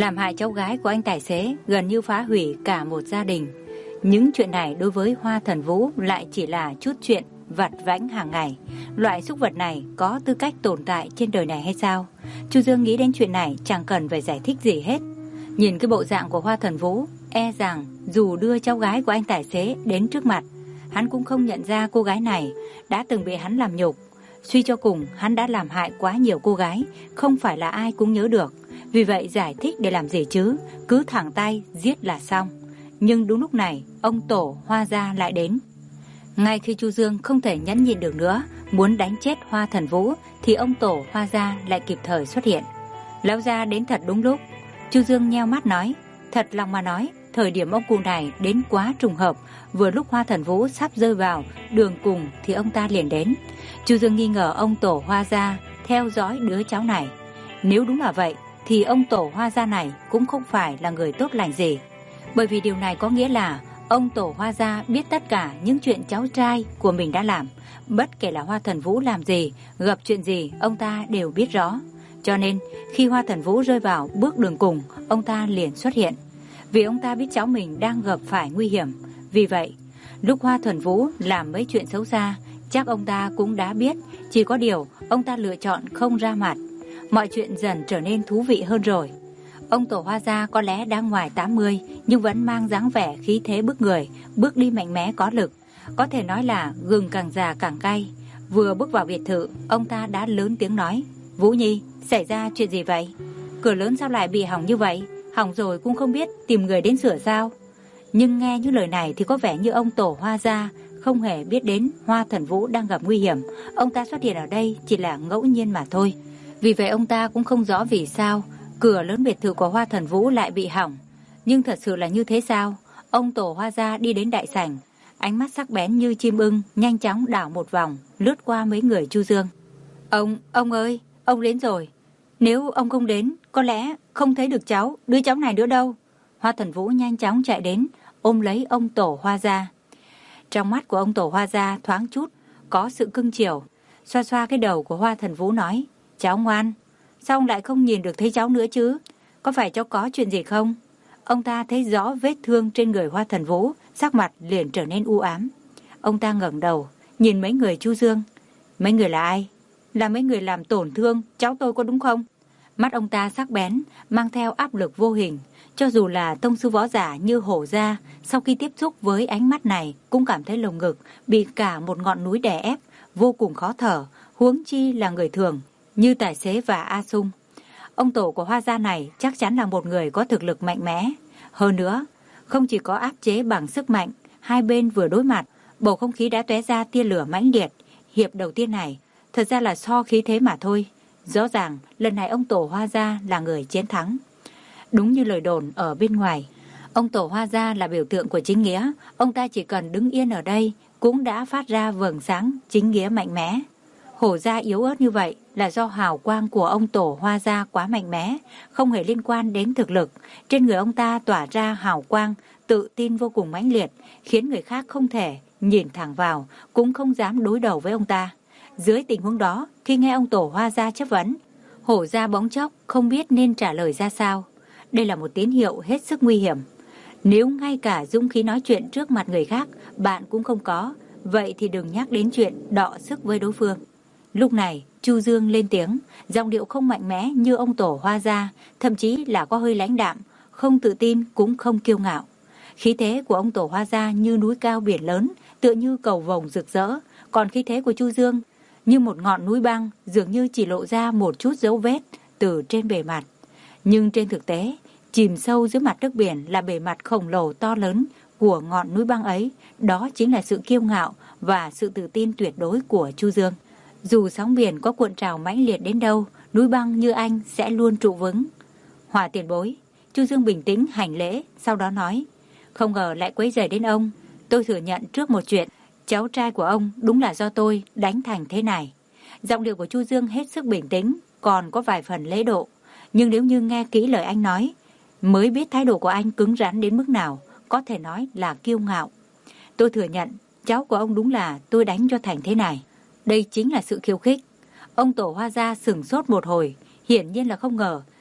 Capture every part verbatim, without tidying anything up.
Làm hại cháu gái của anh tài xế gần như phá hủy cả một gia đình. Những chuyện này đối với Hoa Thần Vũ lại chỉ là chút chuyện vặt vãnh hàng ngày. Loại súc vật này có tư cách tồn tại trên đời này hay sao? Chu Dương nghĩ đến chuyện này chẳng cần phải giải thích gì hết. Nhìn cái bộ dạng của Hoa Thần Vũ, e rằng dù đưa cháu gái của anh tài xế đến trước mặt, hắn cũng không nhận ra cô gái này đã từng bị hắn làm nhục. Suy cho cùng, hắn đã làm hại quá nhiều cô gái, không phải là ai cũng nhớ được. Vì vậy giải thích để làm gì chứ, cứ thẳng tay giết là xong. Nhưng đúng lúc này, ông tổ Hoa gia lại đến. Ngay khi Chu Dương không thể nhẫn nhịn được nữa, muốn đánh chết Hoa Thần Vũ, thì ông tổ Hoa gia lại kịp thời xuất hiện. Lão gia đến thật đúng lúc. Chu Dương nheo mắt nói, thật lòng mà nói, thời điểm ông cụ này đến quá trùng hợp. Vừa lúc Hoa Thần Vũ sắp rơi vào đường cùng thì ông ta liền đến. Chu Dương nghi ngờ ông tổ Hoa gia theo dõi đứa cháu này. Nếu đúng là vậy thì ông tổ Hoa gia này cũng không phải là người tốt lành gì. Bởi vì điều này có nghĩa là ông tổ Hoa gia biết tất cả những chuyện cháu trai của mình đã làm. Bất kể là Hoa Thần Vũ làm gì, gặp chuyện gì, ông ta đều biết rõ. Cho nên khi Hoa Thần Vũ rơi vào bước đường cùng, ông ta liền xuất hiện. Vì ông ta biết cháu mình đang gặp phải nguy hiểm. Vì vậy, lúc Hoa Thần Vũ làm mấy chuyện xấu xa, chắc ông ta cũng đã biết. Chỉ có điều ông ta lựa chọn không ra mặt. Mọi chuyện dần trở nên thú vị hơn rồi. Ông tổ Hoa gia có lẽ đang ngoài tám mươi, nhưng vẫn mang dáng vẻ khí thế bức người, bước đi mạnh mẽ có lực. Có thể nói là gừng càng già càng cay. Vừa bước vào biệt thự, ông ta đã lớn tiếng nói, Vũ Nhi, xảy ra chuyện gì vậy? Cửa lớn sao lại bị hỏng như vậy? Hỏng rồi cũng không biết tìm người đến sửa sao? Nhưng nghe những lời này thì có vẻ như ông tổ Hoa gia không hề biết đến Hoa Thần Vũ đang gặp nguy hiểm. Ông ta xuất hiện ở đây chỉ là ngẫu nhiên mà thôi. Vì vậy ông ta cũng không rõ vì sao cửa lớn biệt thự của Hoa Thần Vũ lại bị hỏng. Nhưng thật sự là như thế sao? Ông tổ Hoa gia đi đến đại sảnh, ánh mắt sắc bén như chim ưng, nhanh chóng đảo một vòng, lướt qua mấy người Chu Dương. Ông, ông ơi, ông đến rồi. Nếu ông không đến, có lẽ không thấy được cháu, đứa cháu này nữa đâu. Hoa Thần Vũ nhanh chóng chạy đến, ôm lấy ông tổ Hoa gia. Trong mắt của ông tổ Hoa gia thoáng chút có sự cưng chiều, xoa xoa cái đầu của Hoa Thần Vũ nói, cháu ngoan, sao ông lại không nhìn được thấy cháu nữa chứ? Có phải cháu có chuyện gì không? Ông ta thấy rõ vết thương trên người Hoa Thần Vũ, sắc mặt liền trở nên u ám. Ông ta ngẩng đầu, nhìn mấy người Chu Dương. Mấy người là ai? Là mấy người làm tổn thương cháu tôi có đúng không? Mắt ông ta sắc bén, mang theo áp lực vô hình. Cho dù là tông sư võ giả như Hổ gia, sau khi tiếp xúc với ánh mắt này cũng cảm thấy lồng ngực bị cả một ngọn núi đè ép, vô cùng khó thở, huống chi là người thường như tài xế và A Sung. Ông tổ của Hoa gia này chắc chắn là một người có thực lực mạnh mẽ. Hơn nữa, không chỉ có áp chế bằng sức mạnh, hai bên vừa đối mặt, bầu không khí đã tóe ra tia lửa mãnh liệt. Hiệp đầu tiên này thật ra là so khí thế mà thôi. Rõ ràng lần này ông tổ Hoa gia là người chiến thắng. Đúng như lời đồn ở bên ngoài, ông tổ Hoa gia là biểu tượng của chính nghĩa. Ông ta chỉ cần đứng yên ở đây cũng đã phát ra vầng sáng chính nghĩa mạnh mẽ. Hổ gia yếu ớt như vậy là do hào quang của ông tổ Hoa gia quá mạnh mẽ, không hề liên quan đến thực lực. Trên người ông ta tỏa ra hào quang, tự tin vô cùng mãnh liệt, khiến người khác không thể nhìn thẳng vào, cũng không dám đối đầu với ông ta. Dưới tình huống đó, khi nghe ông tổ Hoa gia chất vấn, Hổ gia bỗng chốc không biết nên trả lời ra sao. Đây là một tín hiệu hết sức nguy hiểm. Nếu ngay cả dũng khí nói chuyện trước mặt người khác bạn cũng không có, vậy thì đừng nhắc đến chuyện đọ sức với đối phương. Lúc này, Chu Dương lên tiếng, giọng điệu không mạnh mẽ như ông tổ Hoa gia, thậm chí là có hơi lãnh đạm, không tự tin cũng không kiêu ngạo. Khí thế của ông tổ Hoa gia như núi cao biển lớn, tựa như cầu vồng rực rỡ, còn khí thế của Chu Dương như một ngọn núi băng, dường như chỉ lộ ra một chút dấu vết từ trên bề mặt. Nhưng trên thực tế, chìm sâu dưới mặt nước biển là bề mặt khổng lồ to lớn của ngọn núi băng ấy, đó chính là sự kiêu ngạo và sự tự tin tuyệt đối của Chu Dương. Dù sóng biển có cuộn trào mãnh liệt đến đâu, núi băng như anh sẽ luôn trụ vững. Hòa tiền bối, Chu Dương bình tĩnh hành lễ, sau đó nói, không ngờ lại quấy rầy đến ông. Tôi thừa nhận trước một chuyện, cháu trai của ông đúng là do tôi đánh thành thế này. Giọng điệu của Chu Dương hết sức bình tĩnh, còn có vài phần lễ độ. Nhưng nếu như nghe kỹ lời anh nói, mới biết thái độ của anh cứng rắn đến mức nào, có thể nói là kiêu ngạo. Tôi thừa nhận, cháu của ông đúng là tôi đánh cho thành thế này. Đây chính là sự khiêu khích. Ông tổ Hoa gia sửng sốt một hồi, hiển nhiên là không ngờ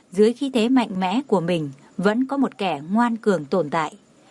dưới khí thế mạnh mẽ của mình vẫn có một kẻ ngoan cường tồn tại.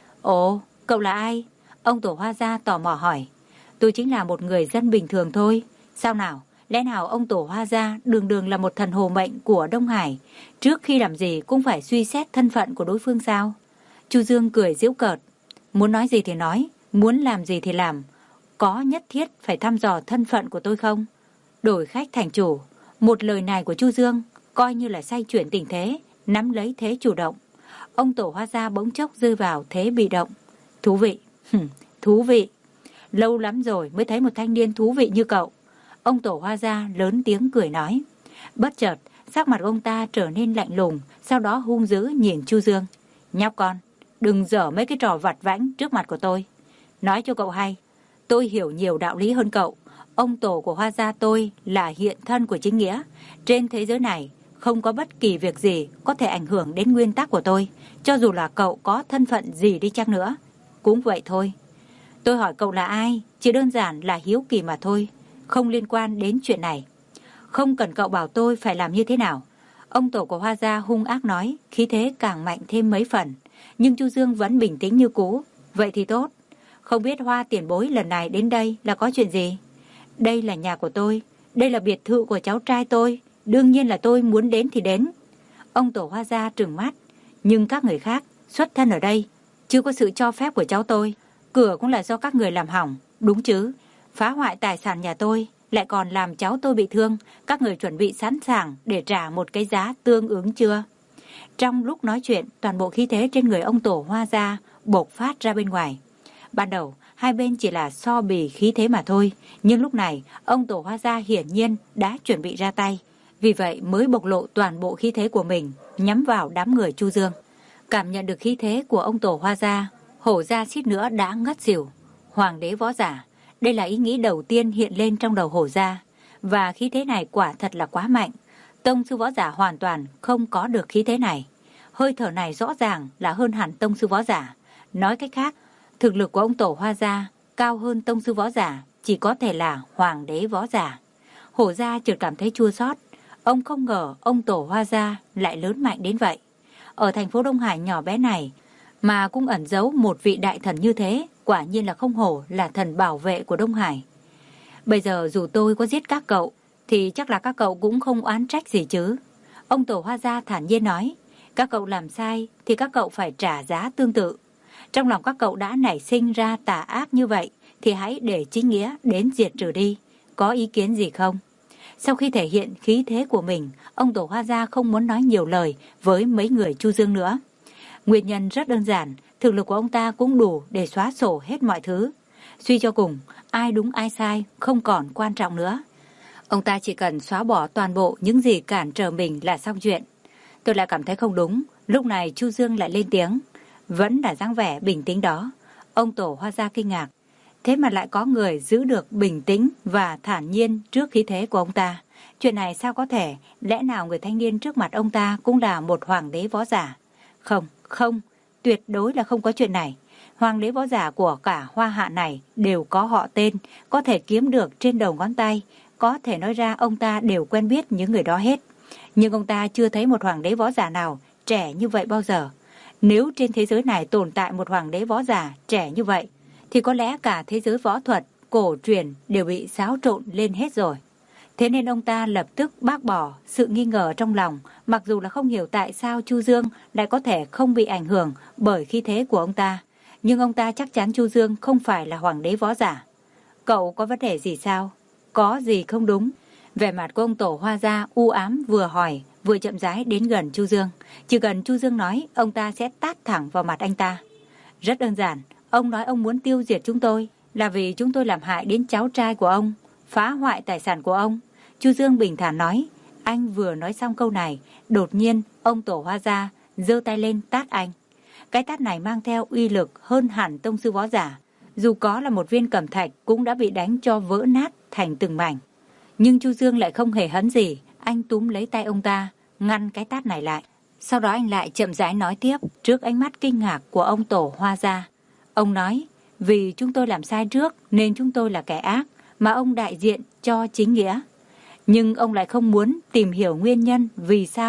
Ồ, cậu là ai? Ông Tổ Hoa Gia tò mò hỏi. Tôi chính là một người dân bình thường thôi. Sao nào? Lẽ nào ông Tổ Hoa Gia đường đường là một thần hồ mệnh của Đông Hải, trước khi làm gì cũng phải suy xét thân phận của đối phương sao? Chu Dương cười giễu cợt. Muốn nói gì thì nói, muốn làm gì thì làm. Có nhất thiết phải thăm dò thân phận của tôi không? Đổi khách thành chủ. Một lời này của Chu Dương coi như là xoay chuyển tình thế, nắm lấy thế chủ động. Ông Tổ Hoa Gia bỗng chốc rơi vào thế bị động. Thú vị, thú vị. Lâu lắm rồi mới thấy một thanh niên thú vị như cậu. Ông Tổ Hoa Gia lớn tiếng cười nói. Bất chợt, sắc mặt ông ta trở nên lạnh lùng, sau đó hung dữ nhìn Chu Dương. Nhóc con, đừng dở mấy cái trò vặt vãnh trước mặt của tôi. Nói cho cậu hay, tôi hiểu nhiều đạo lý hơn cậu. Ông Tổ của Hoa Gia tôi là hiện thân của chính nghĩa. Trên thế giới này, không có bất kỳ việc gì có thể ảnh hưởng đến nguyên tắc của tôi, cho dù là cậu có thân phận gì đi chăng nữa. Cũng vậy thôi. Tôi hỏi cậu là ai, chỉ đơn giản là hiếu kỳ mà thôi, không liên quan đến chuyện này. Không cần cậu bảo tôi phải làm như thế nào. Ông Tổ của Hoa Gia hung ác nói, khí thế càng mạnh thêm mấy phần. Nhưng Chu Dương vẫn bình tĩnh như cũ. Vậy thì tốt. Không biết Hoa tiền bối lần này đến đây là có chuyện gì? Đây là nhà của tôi, đây là biệt thự của cháu trai tôi, đương nhiên là tôi muốn đến thì đến. Ông Tổ Hoa Gia trừng mắt. Nhưng các người khác xuất thân ở đây, chưa có sự cho phép của cháu tôi. Cửa cũng là do các người làm hỏng, đúng chứ? Phá hoại tài sản nhà tôi, lại còn làm cháu tôi bị thương. Các người chuẩn bị sẵn sàng để trả một cái giá tương ứng chưa? Trong lúc nói chuyện, toàn bộ khí thế trên người ông Tổ Hoa Gia bộc phát ra bên ngoài. Ban đầu, hai bên chỉ là so bì khí thế mà thôi. Nhưng lúc này, ông Tổ Hoa Gia hiển nhiên đã chuẩn bị ra tay. Vì vậy mới bộc lộ toàn bộ khí thế của mình, nhắm vào đám người Chu Dương. Cảm nhận được khí thế của ông Tổ Hoa Gia, Hổ Gia suýt nữa đã ngất xỉu. Hoàng đế võ giả, đây là ý nghĩ đầu tiên hiện lên trong đầu Hổ Gia. Và khí thế này quả thật là quá mạnh. Tông sư võ giả hoàn toàn không có được khí thế này. Hơi thở này rõ ràng là hơn hẳn tông sư võ giả. Nói cách khác, thực lực của ông Tổ Hoa Gia cao hơn tông sư võ giả, chỉ có thể là hoàng đế võ giả. Hổ Gia chợt cảm thấy chua xót. Ông không ngờ ông Tổ Hoa Gia lại lớn mạnh đến vậy. Ở thành phố Đông Hải nhỏ bé này mà cũng ẩn giấu một vị đại thần như thế, quả nhiên là không hổ là thần bảo vệ của Đông Hải. Bây giờ dù tôi có giết các cậu thì chắc là các cậu cũng không oán trách gì chứ. Ông Tổ Hoa Gia thản nhiên nói. Các cậu làm sai thì các cậu phải trả giá tương tự. Trong lòng các cậu đã nảy sinh ra tà ác như vậy thì hãy để chính nghĩa đến diệt trừ đi. Có ý kiến gì không? Sau khi thể hiện khí thế của mình, ông Tổ Hoa Gia không muốn nói nhiều lời với mấy người Chu Dương nữa. Nguyên nhân rất đơn giản, thực lực của ông ta cũng đủ để xóa sổ hết mọi thứ. Suy cho cùng, ai đúng ai sai không còn quan trọng nữa. Ông ta chỉ cần xóa bỏ toàn bộ những gì cản trở mình là xong chuyện. Tôi lại cảm thấy không đúng, lúc này Chu Dương lại lên tiếng. Vẫn là dáng vẻ bình tĩnh đó. Ông Tổ Hoa Gia kinh ngạc. Thế mà lại có người giữ được bình tĩnh và thản nhiên trước khí thế của ông ta. Chuyện này sao có thể? Lẽ nào người thanh niên trước mặt ông ta cũng là một hoàng đế võ giả? Không, không, tuyệt đối là không có chuyện này. Hoàng đế võ giả của cả Hoa Hạ này đều có họ tên, có thể kiếm được trên đầu ngón tay. Có thể nói ra ông ta đều quen biết những người đó hết. Nhưng ông ta chưa thấy một hoàng đế võ giả nào trẻ như vậy bao giờ. Nếu trên thế giới này tồn tại một hoàng đế võ giả trẻ như vậy, thì có lẽ cả thế giới võ thuật, cổ truyền đều bị xáo trộn lên hết rồi. Thế nên ông ta lập tức bác bỏ sự nghi ngờ trong lòng, mặc dù là không hiểu tại sao Chu Dương lại có thể không bị ảnh hưởng bởi khí thế của ông ta. Nhưng ông ta chắc chắn Chu Dương không phải là hoàng đế võ giả. Cậu có vấn đề gì sao? Có gì không đúng? Vẻ mặt của ông Tổ Hoa Gia u ám vừa hỏi, vừa chậm rãi đến gần Chu Dương. Chỉ cần Chu Dương nói, ông ta sẽ tát thẳng vào mặt anh ta. Rất đơn giản, ông nói ông muốn tiêu diệt chúng tôi là vì chúng tôi làm hại đến cháu trai của ông, phá hoại tài sản của ông. Chu Dương bình thản nói. Anh vừa nói xong câu này, đột nhiên ông Tổ Hoa Gia giơ tay lên tát anh. Cái tát này mang theo uy lực hơn hẳn tông sư võ giả. Dù có là một viên cẩm thạch cũng đã bị đánh cho vỡ nát thành từng mảnh. Nhưng Chu Dương lại không hề hấn gì. Anh túm lấy tay ông ta, ngăn cái tát này lại. Sau đó anh lại chậm rãi nói tiếp trước ánh mắt kinh ngạc của ông Tổ Hoa Gia. Ông nói, vì chúng tôi làm sai trước nên chúng tôi là kẻ ác, mà ông đại diện cho chính nghĩa. Nhưng ông lại không muốn tìm hiểu nguyên nhân vì sao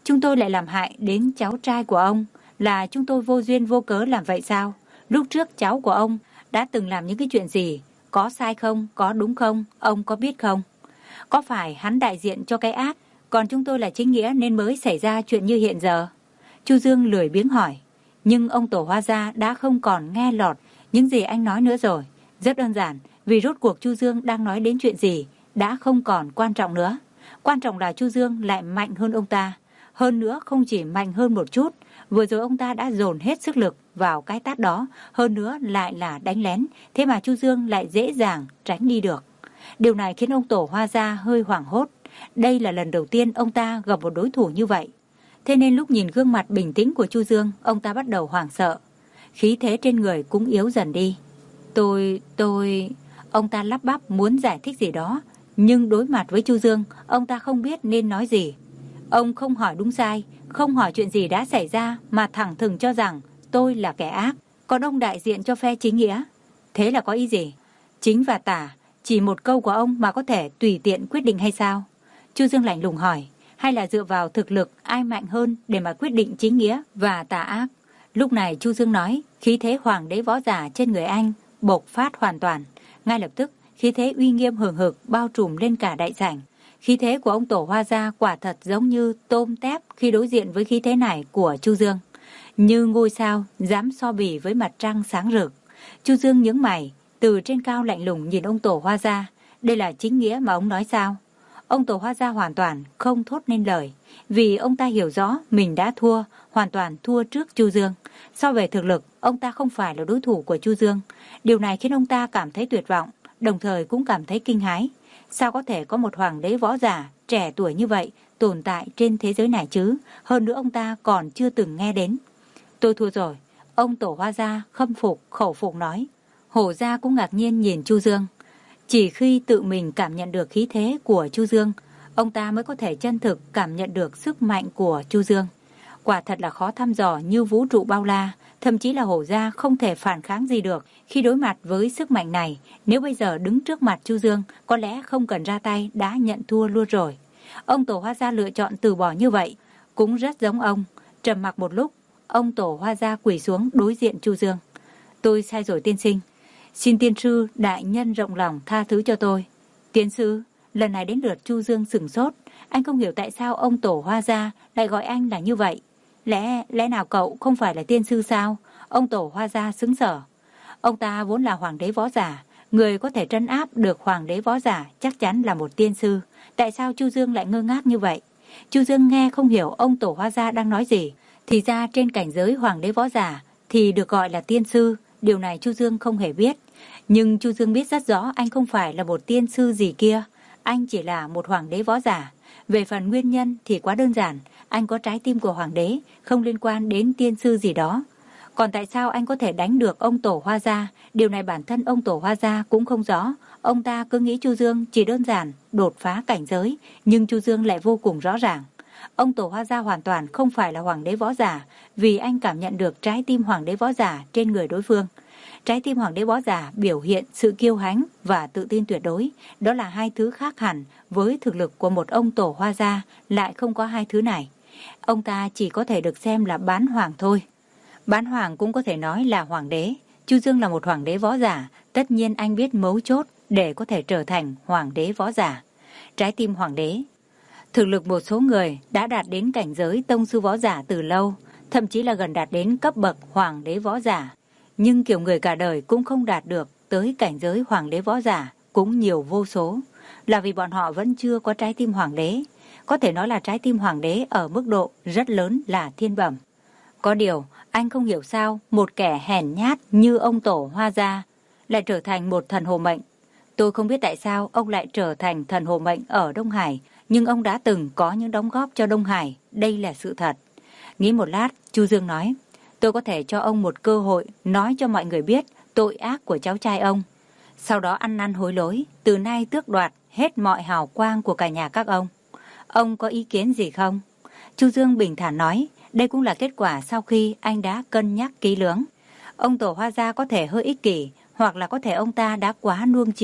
Chúng tôi lại làm hại đến cháu trai của ông, là chúng tôi vô duyên vô cớ làm vậy sao? Lúc trước cháu của ông đã từng làm những cái chuyện gì? Có sai không? Có đúng không? Ông có biết không? Có phải hắn đại diện cho cái ác, còn chúng tôi là chính nghĩa nên mới xảy ra chuyện như hiện giờ? Chu Dương lười biếng hỏi. Nhưng ông Tổ Hoa Gia đã không còn nghe lọt những gì anh nói nữa rồi. Rất đơn giản, vì rốt cuộc Chu Dương đang nói đến chuyện gì đã không còn quan trọng nữa. Quan trọng là Chu Dương lại mạnh hơn ông ta. Hơn nữa không chỉ mạnh hơn một chút, vừa rồi ông ta đã dồn hết sức lực vào cái tát đó, hơn nữa lại là đánh lén, thế mà Chu Dương lại dễ dàng tránh đi được. Điều này khiến ông Tổ Hoa Gia hơi hoảng hốt. Đây là lần đầu tiên ông ta gặp một đối thủ như vậy. Thế nên lúc nhìn gương mặt bình tĩnh của Chu Dương, ông ta bắt đầu hoảng sợ. Khí thế trên người cũng yếu dần đi. Tôi, tôi... Ông ta lắp bắp muốn giải thích gì đó, nhưng đối mặt với Chu Dương, ông ta không biết nên nói gì. Ông không hỏi đúng sai, không hỏi chuyện gì đã xảy ra, mà thẳng thừng cho rằng tôi là kẻ ác, còn ông đại diện cho phe chính nghĩa. Thế là có ý gì? Chính và tả, chỉ một câu của ông mà có thể tùy tiện quyết định hay sao? Chu Dương lạnh lùng hỏi, hay là dựa vào thực lực ai mạnh hơn để mà quyết định chính nghĩa và tà ác? Lúc này Chu Dương nói, khí thế hoàng đế võ giả trên người anh bộc phát hoàn toàn. Ngay lập tức, khí thế uy nghiêm hừng hực bao trùm lên cả đại sảnh. Khí thế của ông Tổ Hoa Gia quả thật giống như tôm tép khi đối diện với khí thế này của Chu Dương. Như ngôi sao dám so bì với mặt trăng sáng rực. Chu Dương nhướng mày, từ trên cao lạnh lùng nhìn ông Tổ Hoa Gia. Đây là chính nghĩa mà ông nói sao? Ông Tổ Hoa Gia hoàn toàn không thốt nên lời, vì ông ta hiểu rõ mình đã thua, hoàn toàn thua trước Chu Dương. So về thực lực, ông ta không phải là đối thủ của Chu Dương. Điều này khiến ông ta cảm thấy tuyệt vọng, đồng thời cũng cảm thấy kinh hãi. Sao có thể có một hoàng đế võ giả trẻ tuổi như vậy tồn tại trên thế giới này chứ? Hơn nữa ông ta còn chưa từng nghe đến. Tôi thua rồi. Ông Tổ Hoa Gia khâm phục, khẩu phục nói. Hổ Gia cũng ngạc nhiên nhìn Chu Dương. Chỉ khi tự mình cảm nhận được khí thế của Chu Dương, ông ta mới có thể chân thực cảm nhận được sức mạnh của Chu Dương. Quả thật là khó thăm dò như vũ trụ bao la, thậm chí là Hổ Gia không thể phản kháng gì được khi đối mặt với sức mạnh này. Nếu bây giờ đứng trước mặt Chu Dương, có lẽ không cần ra tay đã nhận thua luôn rồi. Ông Tổ Hoa Gia lựa chọn từ bỏ như vậy, cũng rất giống ông. Trầm mặc một lúc, ông Tổ Hoa Gia quỳ xuống đối diện Chu Dương. Tôi sai rồi tiên sinh. Xin tiên sư đại nhân rộng lòng tha thứ cho tôi. Tiên sư, lần này đến lượt Chu Dương sửng sốt. Anh không hiểu tại sao ông Tổ Hoa Gia lại gọi anh là như vậy. Lẽ, lẽ nào cậu không phải là tiên sư sao? Ông Tổ Hoa Gia sững sờ. Ông ta vốn là hoàng đế võ giả. Người có thể trấn áp được hoàng đế võ giả chắc chắn là một tiên sư. Tại sao Chu Dương lại ngơ ngác như vậy? Chu Dương nghe không hiểu ông Tổ Hoa Gia đang nói gì. Thì ra trên cảnh giới hoàng đế võ giả thì được gọi là tiên sư. Điều này Chu Dương không hề biết. Nhưng Chu Dương biết rất rõ anh không phải là một tiên sư gì kia. Anh chỉ là một hoàng đế võ giả. Về phần nguyên nhân thì quá đơn giản. Anh có trái tim của hoàng đế, không liên quan đến tiên sư gì đó. Còn tại sao anh có thể đánh được ông Tổ Hoa Gia? Điều này bản thân ông Tổ Hoa Gia cũng không rõ. Ông ta cứ nghĩ Chu Dương chỉ đơn giản đột phá cảnh giới, nhưng Chu Dương lại vô cùng rõ ràng. Ông Tổ Hoa Gia hoàn toàn không phải là hoàng đế võ giả, vì anh cảm nhận được trái tim hoàng đế võ giả trên người đối phương. Trái tim hoàng đế võ giả biểu hiện sự kiêu hãnh và tự tin tuyệt đối. Đó là hai thứ khác hẳn, với thực lực của một ông Tổ Hoa Gia lại không có hai thứ này. Ông ta chỉ có thể được xem là bán hoàng thôi. Bán hoàng cũng có thể nói là hoàng đế. Chu Dương là một hoàng đế võ giả, tất nhiên anh biết mấu chốt để có thể trở thành hoàng đế võ giả. Trái tim hoàng đế. Thực lực một số người đã đạt đến cảnh giới tông sư võ giả từ lâu, thậm chí là gần đạt đến cấp bậc hoàng đế võ giả. Nhưng kiểu người cả đời cũng không đạt được tới cảnh giới hoàng đế võ giả cũng nhiều vô số, là vì bọn họ vẫn chưa có trái tim hoàng đế. Có thể nói là trái tim hoàng đế ở mức độ rất lớn là thiên bẩm. Có điều, anh không hiểu sao một kẻ hèn nhát như ông Tổ Hoa Gia lại trở thành một thần hồ mệnh. Tôi không biết tại sao ông lại trở thành thần hồ mệnh ở Đông Hải, nhưng ông đã từng có những đóng góp cho Đông Hải, đây là sự thật. Nghĩ một lát, Chu Dương nói, tôi có thể cho ông một cơ hội nói cho mọi người biết tội ác của cháu trai ông. Sau đó ăn năn hối lỗi, từ nay tước đoạt hết mọi hào quang của cả nhà các ông. Ông có ý kiến gì không? Chu Dương bình thản nói, đây cũng là kết quả sau khi anh đã cân nhắc kỹ lưỡng. Ông Tổ Hoa Gia có thể hơi ích kỷ, hoặc là có thể ông ta đã quá nuông chiều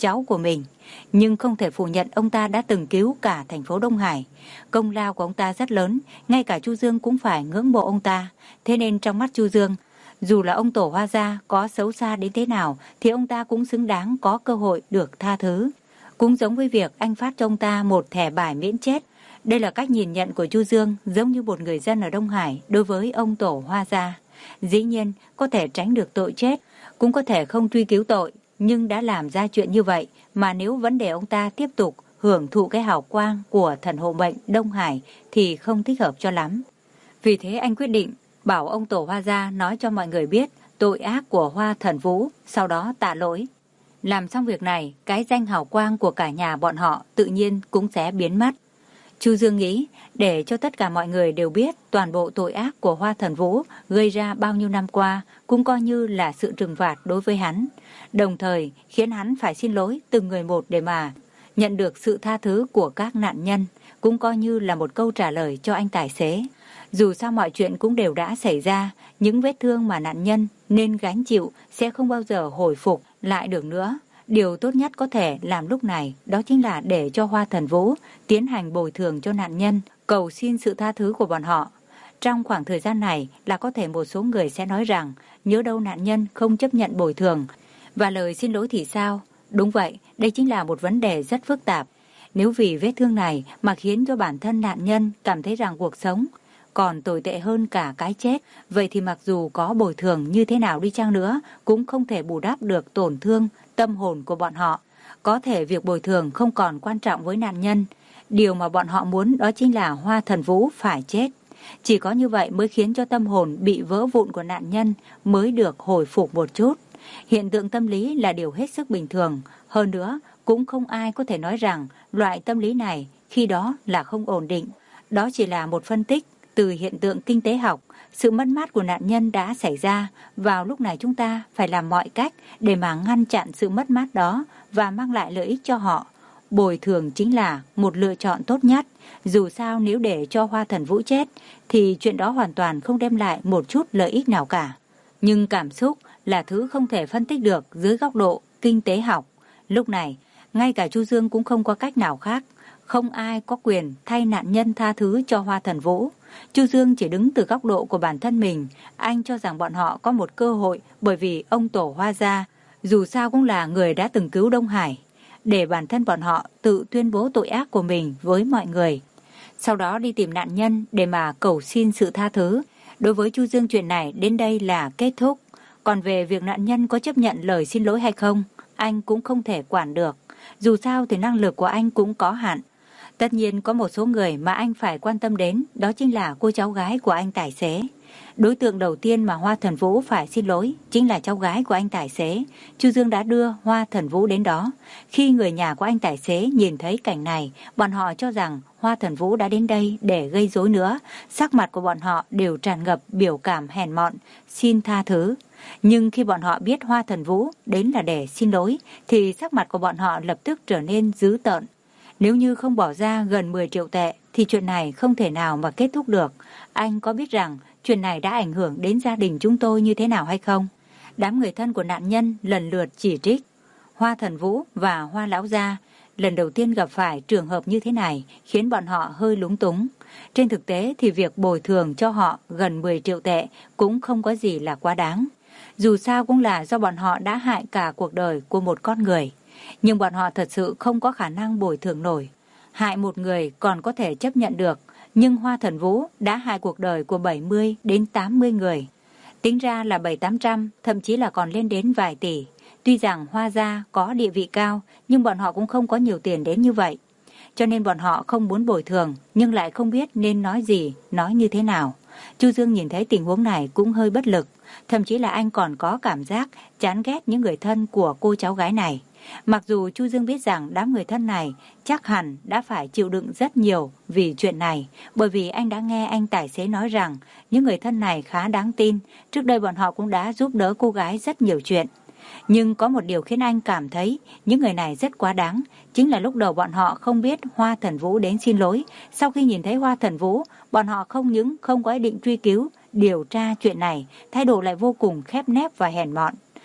cháu của mình. Nhưng không thể phủ nhận ông ta đã từng cứu cả thành phố Đông Hải. Công lao của ông ta rất lớn, ngay cả Chu Dương cũng phải ngưỡng mộ ông ta. Thế nên trong mắt Chu Dương, dù là ông Tổ Hoa Gia có xấu xa đến thế nào thì ông ta cũng xứng đáng có cơ hội được tha thứ. Cũng giống với việc anh phát cho ông ta một thẻ bài miễn chết. Đây là cách nhìn nhận của Chu Dương giống như một người dân ở Đông Hải đối với ông Tổ Hoa Gia. Dĩ nhiên có thể tránh được tội chết, cũng có thể không truy cứu tội, nhưng đã làm ra chuyện như vậy mà nếu vẫn để ông ta tiếp tục hưởng thụ cái hào quang của thần hộ mệnh Đông Hải thì không thích hợp cho lắm. Vì thế anh quyết định bảo ông Tổ Hoa Gia nói cho mọi người biết tội ác của Hoa Thần Vũ, sau đó tạ lỗi. Làm xong việc này, cái danh hào quang của cả nhà bọn họ tự nhiên cũng sẽ biến mất. Chu Dương nghĩ để cho tất cả mọi người đều biết toàn bộ tội ác của Hoa Thần Vũ gây ra bao nhiêu năm qua cũng coi như là sự trừng phạt đối với hắn. Đồng thời khiến hắn phải xin lỗi từng người một để mà nhận được sự tha thứ của các nạn nhân, cũng coi như là một câu trả lời cho anh tài xế. Dù sao mọi chuyện cũng đều đã xảy ra, những vết thương mà nạn nhân nên gánh chịu sẽ không bao giờ hồi phục lại được nữa. Điều tốt nhất có thể làm lúc này đó chính là để cho Hoa Thần Vũ tiến hành bồi thường cho nạn nhân, cầu xin sự tha thứ của bọn họ. Trong khoảng thời gian này là có thể một số người sẽ nói rằng nhớ đâu nạn nhân không chấp nhận bồi thường và lời xin lỗi thì sao? Đúng vậy, đây chính là một vấn đề rất phức tạp. Nếu vì vết thương này mà khiến cho bản thân nạn nhân cảm thấy rằng cuộc sống còn tồi tệ hơn cả cái chết, vậy thì mặc dù có bồi thường như thế nào đi chăng nữa cũng không thể bù đắp được tổn thương tâm hồn của bọn họ. Có thể việc bồi thường không còn quan trọng với nạn nhân. Điều mà bọn họ muốn đó chính là Hoa Thần Vũ phải chết. Chỉ có như vậy mới khiến cho tâm hồn bị vỡ vụn của nạn nhân mới được hồi phục một chút. Hiện tượng tâm lý là điều hết sức bình thường. Hơn nữa, cũng không ai có thể nói rằng loại tâm lý này khi đó là không ổn định. Đó chỉ là một phân tích từ hiện tượng kinh tế học. Sự mất mát của nạn nhân đã xảy ra. Vào lúc này chúng ta phải làm mọi cách để mà ngăn chặn sự mất mát đó và mang lại lợi ích cho họ. Bồi thường chính là một lựa chọn tốt nhất. Dù sao nếu để cho Hoa Thần Vũ chết thì chuyện đó hoàn toàn không đem lại một chút lợi ích nào cả. Nhưng cảm xúc là thứ không thể phân tích được dưới góc độ kinh tế học. Lúc này, ngay cả Chu Dương cũng không có cách nào khác. Không ai có quyền thay nạn nhân tha thứ cho Hoa Thần Vũ. Chu Dương chỉ đứng từ góc độ của bản thân mình. Anh cho rằng bọn họ có một cơ hội bởi vì ông Tổ Hoa Gia dù sao cũng là người đã từng cứu Đông Hải, để bản thân bọn họ tự tuyên bố tội ác của mình với mọi người. Sau đó đi tìm nạn nhân để mà cầu xin sự tha thứ. Đối với Chu Dương chuyện này đến đây là kết thúc. Còn về việc nạn nhân có chấp nhận lời xin lỗi hay không, anh cũng không thể quản được. Dù sao thì năng lực của anh cũng có hạn. Tất nhiên có một số người mà anh phải quan tâm đến, đó chính là cô cháu gái của anh tài xế. Đối tượng đầu tiên mà Hoa Thần Vũ phải xin lỗi chính là cháu gái của anh tài xế. Chu Dương đã đưa Hoa Thần Vũ đến đó. Khi người nhà của anh tài xế nhìn thấy cảnh này, bọn họ cho rằng Hoa Thần Vũ đã đến đây để gây rối nữa. Sắc mặt của bọn họ đều tràn ngập biểu cảm hèn mọn, xin tha thứ. Nhưng khi bọn họ biết Hoa Thần Vũ đến là để xin lỗi, thì sắc mặt của bọn họ lập tức trở nên dữ tợn. Nếu như không bỏ ra gần mười triệu tệ, thì chuyện này không thể nào mà kết thúc được. Anh có biết rằng chuyện này đã ảnh hưởng đến gia đình chúng tôi như thế nào hay không? Đám người thân của nạn nhân lần lượt chỉ trích. Hoa Thần Vũ và Hoa Lão Gia lần đầu tiên gặp phải trường hợp như thế này khiến bọn họ hơi lúng túng. Trên thực tế thì việc bồi thường cho họ gần mười triệu tệ cũng không có gì là quá đáng. Dù sao cũng là do bọn họ đã hại cả cuộc đời của một con người. Nhưng bọn họ thật sự không có khả năng bồi thường nổi. Hại một người còn có thể chấp nhận được, nhưng Hoa Thần Vũ đã hại cuộc đời của bảy mươi đến tám mươi người. Tính ra là bảy tám trăm, thậm chí là còn lên đến vài tỷ. Tuy rằng Hoa gia có địa vị cao, nhưng bọn họ cũng không có nhiều tiền đến như vậy. Cho nên bọn họ không muốn bồi thường, nhưng lại không biết nên nói gì, nói như thế nào. Chu Dương nhìn thấy tình huống này cũng hơi bất lực. Thậm chí là anh còn có cảm giác chán ghét những người thân của cô cháu gái này. Mặc dù Chu Dương biết rằng đám người thân này chắc hẳn đã phải chịu đựng rất nhiều vì chuyện này, bởi vì anh đã nghe anh tài xế nói rằng những người thân này khá đáng tin, trước đây bọn họ cũng đã giúp đỡ cô gái rất nhiều chuyện. Nhưng có một điều khiến anh cảm thấy những người này rất quá đáng, chính là lúc đầu bọn họ không biết Hoa Thần Vũ đến xin lỗi. Sau khi nhìn thấy Hoa Thần Vũ, bọn họ không những không có ý định truy cứu, điều tra chuyện này, thái độ lại vô cùng khép nép và hèn mọn.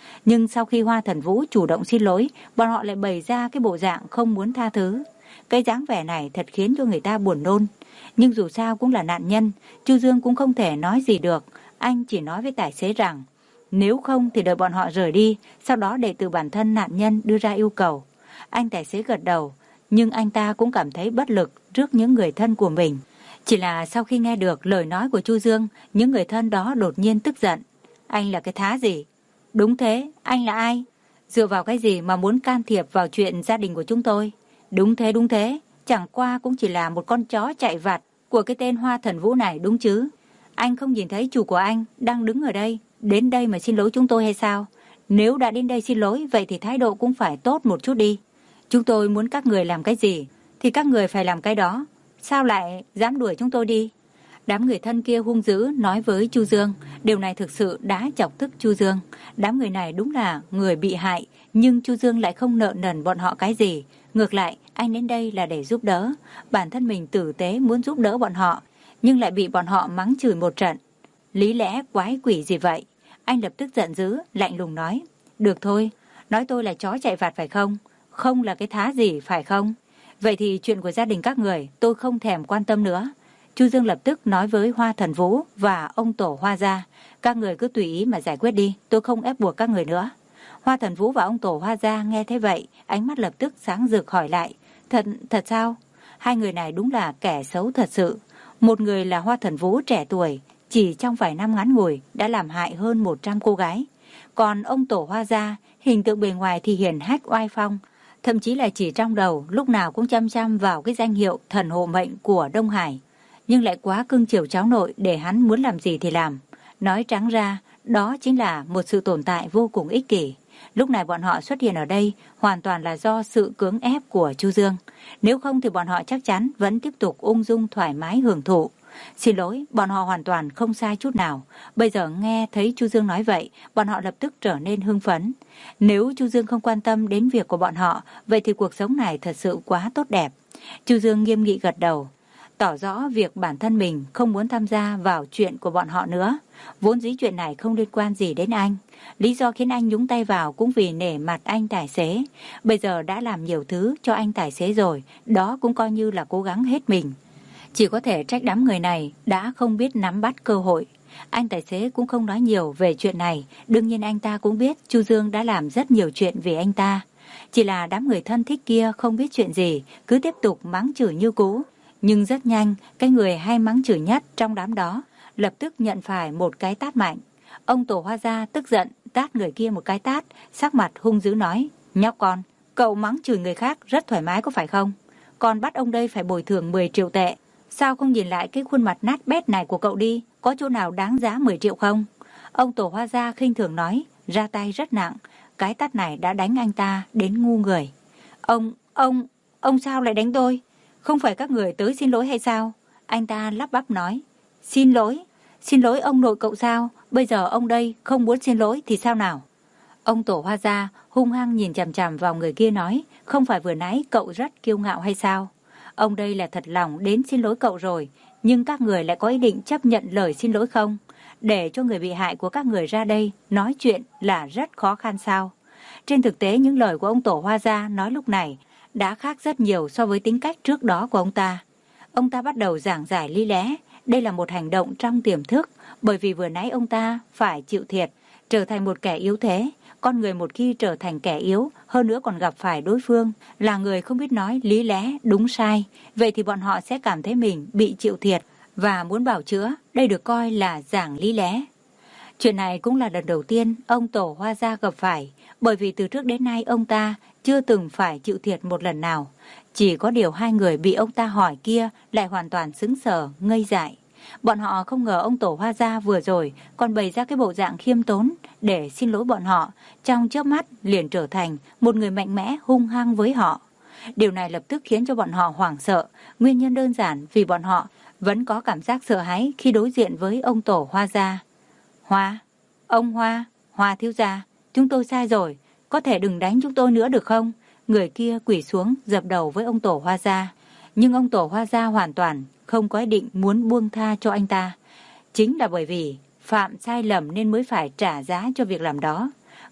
Nhưng sau khi Hoa Thần Vũ chủ động xin lỗi, bọn họ lại bày ra cái bộ dạng không muốn tha thứ. Cái dáng vẻ này thật khiến cho người ta buồn nôn. Nhưng dù sao cũng là nạn nhân, Chu Dương cũng không thể nói gì được. Anh chỉ nói với tài xế rằng, nếu không thì đợi bọn họ rời đi, sau đó để từ bản thân nạn nhân đưa ra yêu cầu. Anh tài xế gật đầu, nhưng anh ta cũng cảm thấy bất lực trước những người thân của mình. Chỉ là sau khi nghe được lời nói của Chu Dương, những người thân đó đột nhiên tức giận. Anh là cái thá gì? Đúng thế, anh là ai? Dựa vào cái gì mà muốn can thiệp vào chuyện gia đình của chúng tôi? Đúng thế, đúng thế, chẳng qua cũng chỉ là một con chó chạy vặt của cái tên Hoa Thần Vũ này đúng chứ? Anh không nhìn thấy chủ của anh đang đứng ở đây, đến đây mà xin lỗi chúng tôi hay sao? Nếu đã đến đây xin lỗi, vậy thì thái độ cũng phải tốt một chút đi. Chúng tôi muốn các người làm cái gì, thì các người phải làm cái đó. Sao lại dám đuổi chúng tôi đi? Đám người thân kia hung dữ nói với Chu Dương. Điều này thực sự đã chọc tức Chu Dương. Đám người này đúng là người bị hại, nhưng Chu Dương lại không nợ nần bọn họ cái gì. Ngược lại, anh đến đây là để giúp đỡ. Bản thân mình tử tế muốn giúp đỡ bọn họ, nhưng lại bị bọn họ mắng chửi một trận. Lý lẽ quái quỷ gì vậy? Anh lập tức giận dữ, lạnh lùng nói. Được thôi, nói tôi là chó chạy vặt phải không? Không là cái thá gì phải không? Vậy thì chuyện của gia đình các người tôi không thèm quan tâm nữa. Chu Dương lập tức nói với Hoa Thần Vũ và ông tổ Hoa gia. Các người cứ tùy ý mà giải quyết đi, tôi không ép buộc các người nữa. Hoa Thần Vũ và ông tổ Hoa gia nghe thế vậy, ánh mắt lập tức sáng rực hỏi lại. Thật, thật sao? Hai người này đúng là kẻ xấu thật sự. Một người là Hoa Thần Vũ trẻ tuổi, chỉ trong vài năm ngắn ngủi đã làm hại hơn một trăm cô gái. Còn ông tổ Hoa gia, hình tượng bề ngoài thì hiền hách oai phong, thậm chí là chỉ trong đầu lúc nào cũng chăm chăm vào cái danh hiệu thần hộ mệnh của Đông Hải. Nhưng lại quá cưng chiều cháu nội để hắn muốn làm gì thì làm. Nói trắng ra, đó chính là một sự tồn tại vô cùng ích kỷ. Lúc này bọn họ xuất hiện ở đây hoàn toàn là do sự cưỡng ép của Chu Dương. Nếu không thì bọn họ chắc chắn vẫn tiếp tục ung dung thoải mái hưởng thụ. Xin lỗi, bọn họ hoàn toàn không sai chút nào. Bây giờ nghe thấy Chu Dương nói vậy, bọn họ lập tức trở nên hưng phấn. Nếu Chu Dương không quan tâm đến việc của bọn họ, vậy thì cuộc sống này thật sự quá tốt đẹp. Chu Dương nghiêm nghị gật đầu, tỏ rõ việc bản thân mình không muốn tham gia vào chuyện của bọn họ nữa. Vốn dĩ chuyện này không liên quan gì đến anh. Lý do khiến anh nhúng tay vào cũng vì nể mặt anh tài xế. Bây giờ đã làm nhiều thứ cho anh tài xế rồi, đó cũng coi như là cố gắng hết mình. Chỉ có thể trách đám người này đã không biết nắm bắt cơ hội. Anh tài xế cũng không nói nhiều về chuyện này. Đương nhiên anh ta cũng biết Chu Dương đã làm rất nhiều chuyện vì anh ta. Chỉ là đám người thân thích kia không biết chuyện gì, cứ tiếp tục mắng chửi như cũ. Nhưng rất nhanh, cái người hay mắng chửi nhất trong đám đó lập tức nhận phải một cái tát mạnh. Ông tổ Hoa gia tức giận tát người kia một cái tát, sắc mặt hung dữ nói. Nhóc con, cậu mắng chửi người khác rất thoải mái có phải không? Còn bắt ông đây phải bồi thường mười triệu tệ. Sao không nhìn lại cái khuôn mặt nát bét này của cậu đi, có chỗ nào đáng giá mười triệu không? Ông tổ Hoa gia khinh thường nói, ra tay rất nặng. Cái tát này đã đánh anh ta đến ngu người. Ông, ông, ông sao lại đánh tôi? Không phải các người tới xin lỗi hay sao? Anh ta lắp bắp nói. Xin lỗi? Xin lỗi ông nội cậu sao? Bây giờ ông đây không muốn xin lỗi thì sao nào? Ông tổ Hoa gia hung hăng nhìn chằm chằm vào người kia nói. Không phải vừa nãy cậu rất kiêu ngạo hay sao? Ông đây là thật lòng đến xin lỗi cậu rồi. Nhưng các người lại có ý định chấp nhận lời xin lỗi không? Để cho người bị hại của các người ra đây nói chuyện là rất khó khăn sao? Trên thực tế những lời của ông tổ Hoa gia nói lúc này đã khác rất nhiều so với tính cách trước đó của ông ta. Ông ta bắt đầu giảng giải lý lẽ. Đây là một hành động trong tiềm thức, bởi vì vừa nãy ông ta phải chịu thiệt, trở thành một kẻ yếu thế. Con người một khi trở thành kẻ yếu, hơn nữa còn gặp phải đối phương là người không biết nói lý lẽ đúng sai, vậy thì bọn họ sẽ cảm thấy mình bị chịu thiệt và muốn bào chữa. Đây được coi là giảng lý lẽ. Chuyện này cũng là lần đầu tiên ông tổ Hoa gia gặp phải, bởi vì từ trước đến nay ông ta chưa từng phải chịu thiệt một lần nào. Chỉ có điều hai người bị ông ta hỏi kia lại hoàn toàn sững sờ, ngây dại. Bọn họ không ngờ ông tổ Hoa gia vừa rồi còn bày ra cái bộ dạng khiêm tốn để xin lỗi bọn họ, trong chớp mắt liền trở thành một người mạnh mẽ hung hăng với họ. Điều này lập tức khiến cho bọn họ hoảng sợ, nguyên nhân đơn giản vì bọn họ vẫn có cảm giác sợ hãi khi đối diện với ông tổ Hoa gia. Hoa, ông Hoa, Hoa thiếu gia, chúng tôi sai rồi, có thể đừng đánh chúng tôi nữa được không? Người kia quỳ xuống dập đầu với ông tổ Hoa gia. Nhưng ông tổ Hoa gia hoàn toàn không có ý định muốn buông tha cho anh ta. Chính là bởi vì phạm sai lầm nên mới phải trả giá cho việc làm đó.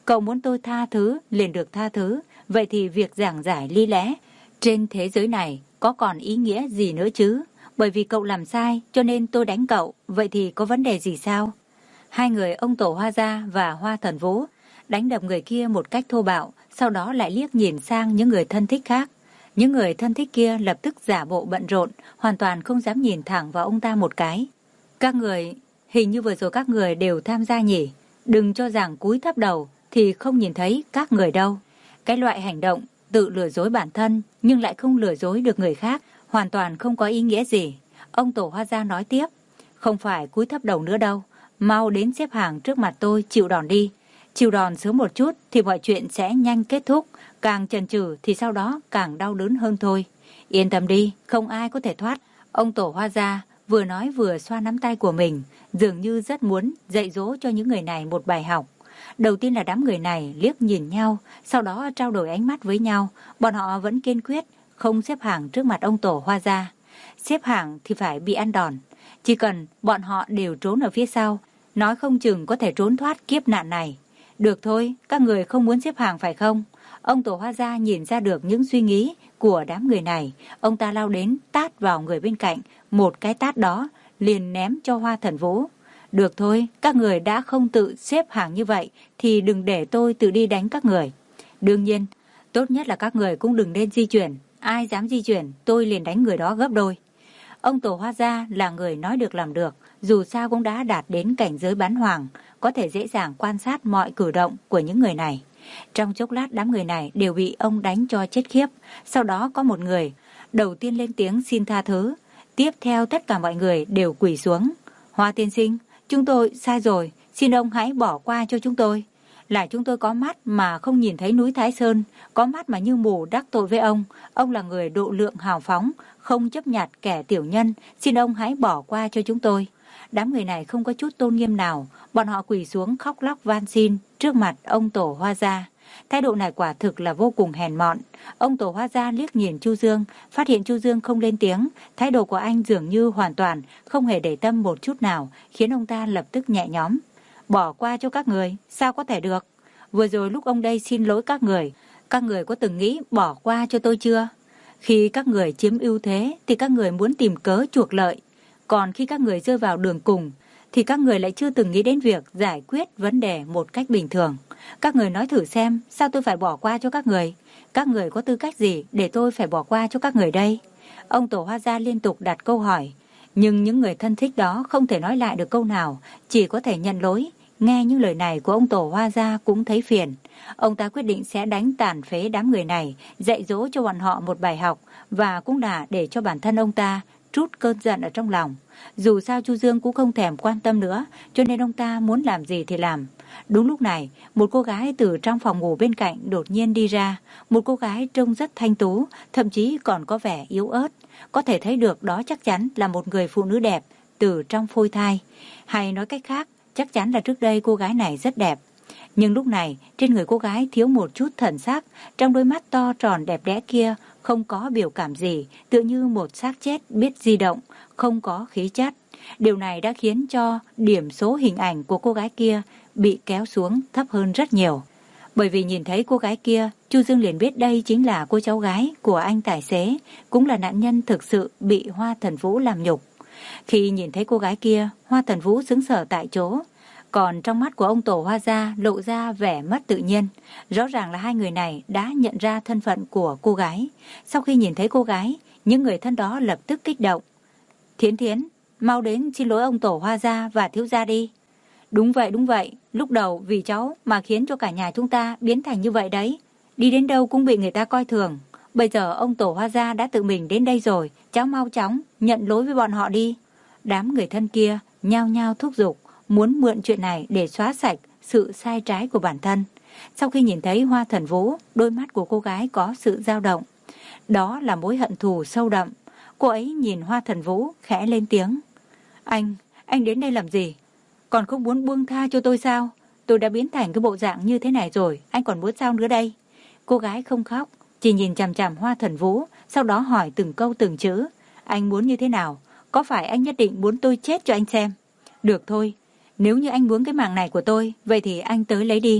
Cậu muốn tôi tha thứ liền được tha thứ, vậy thì việc giảng giải lý lẽ trên thế giới này có còn ý nghĩa gì nữa chứ? Bởi vì cậu làm sai cho nên tôi đánh cậu, vậy thì có vấn đề gì sao? Hai người ông Tổ Hoa Gia và Hoa Thần Vũ đánh đập người kia một cách thô bạo, sau đó lại liếc nhìn sang những người thân thích khác. Những người thân thích kia lập tức giả bộ bận rộn, hoàn toàn không dám nhìn thẳng vào ông ta một cái. Các người, hình như vừa rồi các người đều tham gia nhỉ? Đừng cho rằng cúi thấp đầu thì không nhìn thấy các người đâu. Cái loại hành động tự lừa dối bản thân nhưng lại không lừa dối được người khác, hoàn toàn không có ý nghĩa gì. Ông Tổ Hoa Gia nói tiếp, không phải cúi thấp đầu nữa đâu, mau đến xếp hàng trước mặt tôi chịu đòn đi. Chịu đòn sớm một chút thì mọi chuyện sẽ nhanh kết thúc, càng chần chừ thì sau đó càng đau đớn hơn thôi. Yên tâm đi, không ai có thể thoát. Ông Tổ Hoa Gia vừa nói vừa xoa nắm tay của mình, dường như rất muốn dạy dỗ cho những người này một bài học. Đầu tiên là đám người này liếc nhìn nhau, sau đó trao đổi ánh mắt với nhau. Bọn họ vẫn kiên quyết không xếp hàng trước mặt ông Tổ Hoa Gia. Xếp hàng thì phải bị ăn đòn. Chỉ cần bọn họ đều trốn ở phía sau, nói không chừng có thể trốn thoát kiếp nạn này. Được thôi, các người không muốn xếp hàng phải không? Ông Tổ Hoa Gia nhìn ra được những suy nghĩ của đám người này. Ông ta lao đến tát vào người bên cạnh. Một cái tát đó liền ném cho Hoa Thần Vũ. Được thôi, các người đã không tự xếp hàng như vậy thì đừng để tôi tự đi đánh các người. Đương nhiên, tốt nhất là các người cũng đừng nên di chuyển. Ai dám di chuyển, tôi liền đánh người đó gấp đôi. Ông Tổ Hoa Gia là người nói được làm được, dù sao cũng đã đạt đến cảnh giới bán hoàng, có thể dễ dàng quan sát mọi cử động của những người này. Trong chốc lát đám người này đều bị ông đánh cho chết khiếp. Sau đó có một người đầu tiên lên tiếng xin tha thứ, tiếp theo tất cả mọi người đều quỳ xuống. Hoa tiên sinh, chúng tôi sai rồi, xin ông hãy bỏ qua cho chúng tôi. Là chúng tôi có mắt mà không nhìn thấy núi Thái Sơn, có mắt mà như mù đắc tội với ông. Ông là người độ lượng hào phóng, không chấp nhặt kẻ tiểu nhân, xin ông hãy bỏ qua cho chúng tôi. Đám người này không có chút tôn nghiêm nào, bọn họ quỳ xuống khóc lóc van xin trước mặt ông Tổ Hoa Gia. Thái độ này quả thực là vô cùng hèn mọn. Ông Tổ Hoa Gia liếc nhìn Chu Dương, phát hiện Chu Dương không lên tiếng, thái độ của anh dường như hoàn toàn không hề để tâm một chút nào, khiến ông ta lập tức nhẹ nhõm. Bỏ qua cho các người, sao có thể được? Vừa rồi lúc ông đây xin lỗi các người, các người có từng nghĩ bỏ qua cho tôi chưa? Khi các người chiếm ưu thế thì các người muốn tìm cớ chuộc lợi, còn khi các người rơi vào đường cùng thì các người lại chưa từng nghĩ đến việc giải quyết vấn đề một cách bình thường. Các người nói thử xem, sao tôi phải bỏ qua cho các người? Các người có tư cách gì để tôi phải bỏ qua cho các người đây? Ông Tổ Hoa Gia liên tục đặt câu hỏi, nhưng những người thân thích đó không thể nói lại được câu nào, chỉ có thể nhận lỗi. Nghe những lời này của ông Tổ Hoa Gia cũng thấy phiền. Ông ta quyết định sẽ đánh tàn phế đám người này, dạy dỗ cho bọn họ một bài học, và cũng là để cho bản thân ông ta trút cơn giận ở trong lòng. Dù sao Chu Dương cũng không thèm quan tâm nữa, cho nên ông ta muốn làm gì thì làm. Đúng lúc này, một cô gái từ trong phòng ngủ bên cạnh đột nhiên đi ra. Một cô gái trông rất thanh tú, thậm chí còn có vẻ yếu ớt. Có thể thấy được đó chắc chắn là một người phụ nữ đẹp từ trong phôi thai. Hay nói cách khác, chắc chắn là trước đây cô gái này rất đẹp. Nhưng lúc này, trên người cô gái thiếu một chút thần sắc, trong đôi mắt to tròn đẹp đẽ kia không có biểu cảm gì, tựa như một xác chết biết di động, không có khí chất. Điều này đã khiến cho điểm số hình ảnh của cô gái kia bị kéo xuống thấp hơn rất nhiều. Bởi vì nhìn thấy cô gái kia, Chu Dương liền biết đây chính là cô cháu gái của anh tài xế, cũng là nạn nhân thực sự bị Hoa Thần Vũ làm nhục. Khi nhìn thấy cô gái kia, Hoa Thần Vũ sững sờ tại chỗ. Còn trong mắt của ông Tổ Hoa Gia lộ ra vẻ mất tự nhiên. Rõ ràng là hai người này đã nhận ra thân phận của cô gái. Sau khi nhìn thấy cô gái, những người thân đó lập tức kích động. Thiến Thiến, mau đến xin lỗi ông Tổ Hoa Gia và thiếu gia đi. Đúng vậy, đúng vậy. Lúc đầu vì cháu mà khiến cho cả nhà chúng ta biến thành như vậy đấy. Đi đến đâu cũng bị người ta coi thường. Bây giờ ông Tổ Hoa Gia đã tự mình đến đây rồi. Cháu mau chóng nhận lỗi với bọn họ đi. Đám người thân kia nhao nhao thúc giục, muốn mượn chuyện này để xóa sạch sự sai trái của bản thân. Sau khi nhìn thấy Hoa Thần Vũ, đôi mắt của cô gái có sự dao động. Đó là mối hận thù sâu đậm. Cô ấy nhìn Hoa Thần Vũ khẽ lên tiếng. Anh, anh đến đây làm gì? Còn không muốn buông tha cho tôi sao? Tôi đã biến thành cái bộ dạng như thế này rồi, anh còn muốn sao nữa đây? Cô gái không khóc, chỉ nhìn chằm chằm Hoa Thần Vũ, sau đó hỏi từng câu từng chữ. Anh muốn như thế nào? Có phải anh nhất định muốn tôi chết cho anh xem? Được thôi, nếu như anh muốn cái mạng này của tôi, vậy thì anh tới lấy đi.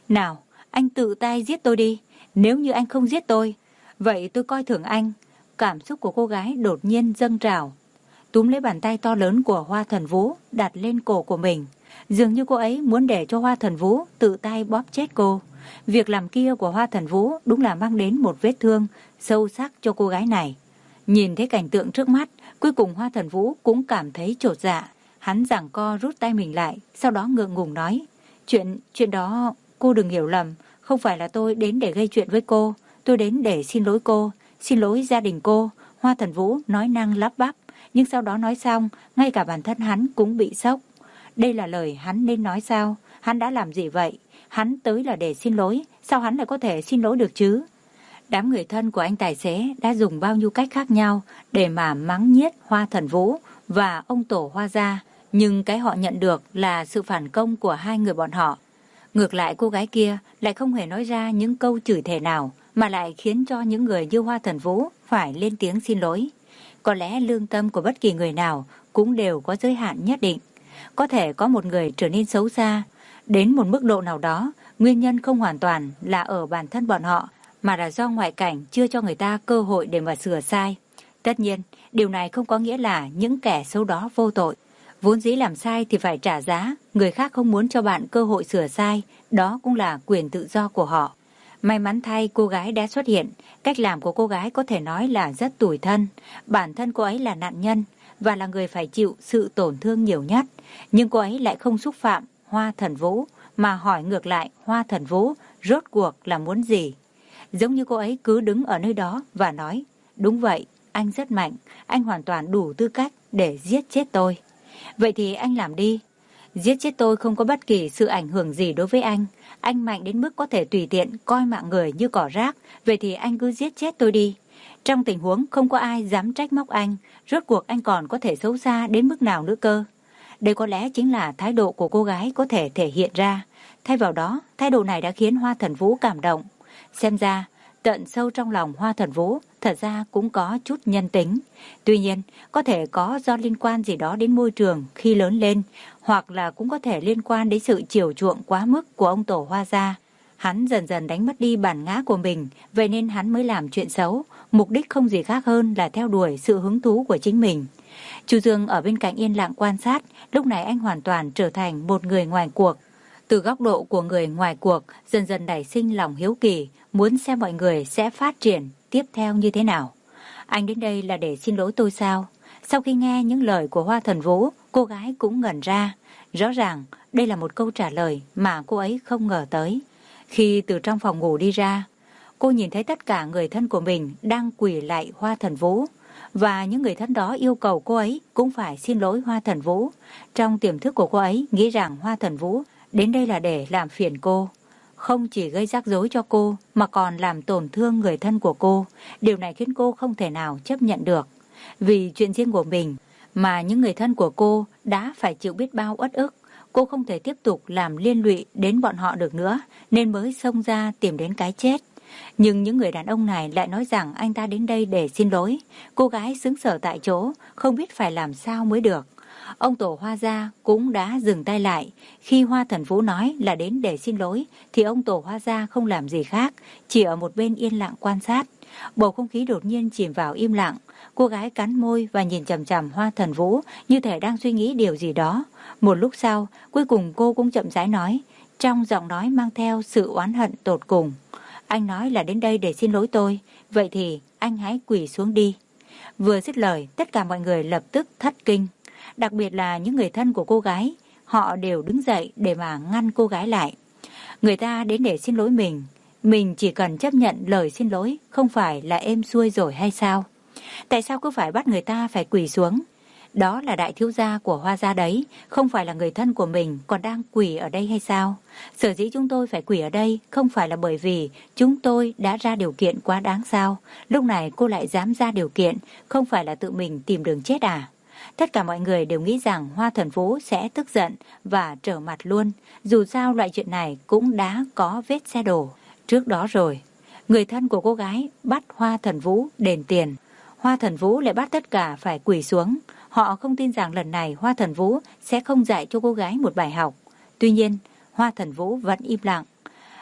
Nào, anh tự tay giết tôi đi. Nếu như anh không giết tôi, vậy tôi coi thường anh. Cảm xúc của cô gái đột nhiên dâng trào, túm lấy bàn tay to lớn của Hoa Thần Vũ đặt lên cổ của mình. Dường như cô ấy muốn để cho Hoa Thần Vũ tự tay bóp chết cô. Việc làm kia của Hoa Thần Vũ đúng là mang đến một vết thương sâu sắc cho cô gái này. Nhìn thấy cảnh tượng trước mắt, cuối cùng Hoa Thần Vũ cũng cảm thấy chột dạ. Hắn giằng co rút tay mình lại, sau đó ngượng ngùng nói: Chuyện, chuyện đó, cô đừng hiểu lầm. Không phải là tôi đến để gây chuyện với cô. Tôi đến để xin lỗi cô, xin lỗi gia đình cô. Hoa Thần Vũ nói năng lắp bắp, nhưng sau đó nói xong, ngay cả bản thân hắn cũng bị sốc. Đây là lời hắn nên nói sao? Hắn đã làm gì vậy? Hắn tới là để xin lỗi, sao hắn lại có thể xin lỗi được chứ? Đám người thân của anh tài xế đã dùng bao nhiêu cách khác nhau để mà mắng nhiếc Hoa Thần Vũ và ông tổ Hoa gia, nhưng cái họ nhận được là sự phản công của hai người bọn họ. Ngược lại cô gái kia lại không hề nói ra những câu chửi thề nào, mà lại khiến cho những người như Hoa Thần Vũ phải lên tiếng xin lỗi. Có lẽ lương tâm của bất kỳ người nào cũng đều có giới hạn nhất định. Có thể có một người trở nên xấu xa đến một mức độ nào đó, nguyên nhân không hoàn toàn là ở bản thân bọn họ, mà là do ngoại cảnh chưa cho người ta cơ hội để mà sửa sai. Tất nhiên, điều này không có nghĩa là những kẻ xấu đó vô tội. Vốn dĩ làm sai thì phải trả giá, người khác không muốn cho bạn cơ hội sửa sai, đó cũng là quyền tự do của họ. May mắn thay cô gái đã xuất hiện, cách làm của cô gái có thể nói là rất tủi thân. Bản thân cô ấy là nạn nhân và là người phải chịu sự tổn thương nhiều nhất, nhưng cô ấy lại không xúc phạm Hoa Thần Vũ, mà hỏi ngược lại Hoa Thần Vũ rốt cuộc là muốn gì. Giống như cô ấy cứ đứng ở nơi đó và nói: đúng vậy, anh rất mạnh, anh hoàn toàn đủ tư cách để giết chết tôi. Vậy thì anh làm đi. Giết chết tôi không có bất kỳ sự ảnh hưởng gì đối với anh. Anh mạnh đến mức có thể tùy tiện coi mạng người như cỏ rác. Vậy thì anh cứ giết chết tôi đi. Trong tình huống không có ai dám trách móc anh, rốt cuộc anh còn có thể xấu xa đến mức nào nữa cơ. Đây có lẽ chính là thái độ của cô gái có thể thể hiện ra. Thay vào đó, thái độ này đã khiến Hoa Thần Vũ cảm động. Xem ra, tận sâu trong lòng Hoa Thần Vũ thật ra cũng có chút nhân tính. Tuy nhiên, có thể có do liên quan gì đó đến môi trường khi lớn lên, hoặc là cũng có thể liên quan đến sự chiều chuộng quá mức của ông tổ Hoa gia. Hắn dần dần đánh mất đi bản ngã của mình, vậy nên hắn mới làm chuyện xấu, mục đích không gì khác hơn là theo đuổi sự hứng thú của chính mình. Chu Dương ở bên cạnh yên lặng quan sát, lúc này anh hoàn toàn trở thành một người ngoài cuộc. Từ góc độ của người ngoài cuộc, dần dần nảy sinh lòng hiếu kỳ, muốn xem mọi người sẽ phát triển tiếp theo như thế nào. Anh đến đây là để xin lỗi tôi sao? Sau khi nghe những lời của Hoa Thần Vũ, cô gái cũng ngẩn ra. Rõ ràng, đây là một câu trả lời mà cô ấy không ngờ tới. Khi từ trong phòng ngủ đi ra, cô nhìn thấy tất cả người thân của mình đang quỳ lạy Hoa Thần Vũ. Và những người thân đó yêu cầu cô ấy cũng phải xin lỗi Hoa Thần Vũ. Trong tiềm thức của cô ấy nghĩ rằng Hoa Thần Vũ đến đây là để làm phiền cô. Không chỉ gây rắc rối cho cô mà còn làm tổn thương người thân của cô. Điều này khiến cô không thể nào chấp nhận được. Vì chuyện riêng của mình mà những người thân của cô đã phải chịu biết bao uất ức. Cô không thể tiếp tục làm liên lụy đến bọn họ được nữa, nên mới xông ra tìm đến cái chết. Nhưng những người đàn ông này lại nói rằng anh ta đến đây để xin lỗi. Cô gái sững sờ tại chỗ, không biết phải làm sao mới được. Ông tổ Hoa gia cũng đã dừng tay lại. Khi Hoa Thần Vũ nói là đến để xin lỗi, thì ông tổ Hoa gia không làm gì khác, chỉ ở một bên yên lặng quan sát. Bầu không khí đột nhiên chìm vào im lặng. Cô gái cắn môi và nhìn chằm chằm Hoa Thần Vũ như thể đang suy nghĩ điều gì đó. Một lúc sau, cuối cùng cô cũng chậm rãi nói, trong giọng nói mang theo sự oán hận tột cùng. Anh nói là đến đây để xin lỗi tôi, vậy thì anh hãy quỳ xuống đi. Vừa dứt lời, tất cả mọi người lập tức thất kinh. Đặc biệt là những người thân của cô gái, họ đều đứng dậy để mà ngăn cô gái lại. Người ta đến để xin lỗi mình, mình chỉ cần chấp nhận lời xin lỗi, không phải là êm xuôi rồi hay sao? Tại sao cứ phải bắt người ta phải quỳ xuống? Đó là đại thiếu gia của Hoa gia đấy, không phải là người thân của mình còn đang quỳ ở đây hay sao? Sở dĩ chúng tôi phải quỳ ở đây không phải là bởi vì chúng tôi đã ra điều kiện quá đáng sao? Lúc này cô lại dám ra điều kiện, không phải là tự mình tìm đường chết à? Tất cả mọi người đều nghĩ rằng Hoa Thần Vũ sẽ tức giận và trở mặt luôn. Dù sao loại chuyện này cũng đã có vết xe đổ trước đó rồi. Người thân của cô gái bắt Hoa Thần Vũ đền tiền. Hoa Thần Vũ lại bắt tất cả phải quỳ xuống. Họ không tin rằng lần này Hoa Thần Vũ sẽ không dạy cho cô gái một bài học. Tuy nhiên, Hoa Thần Vũ vẫn im lặng.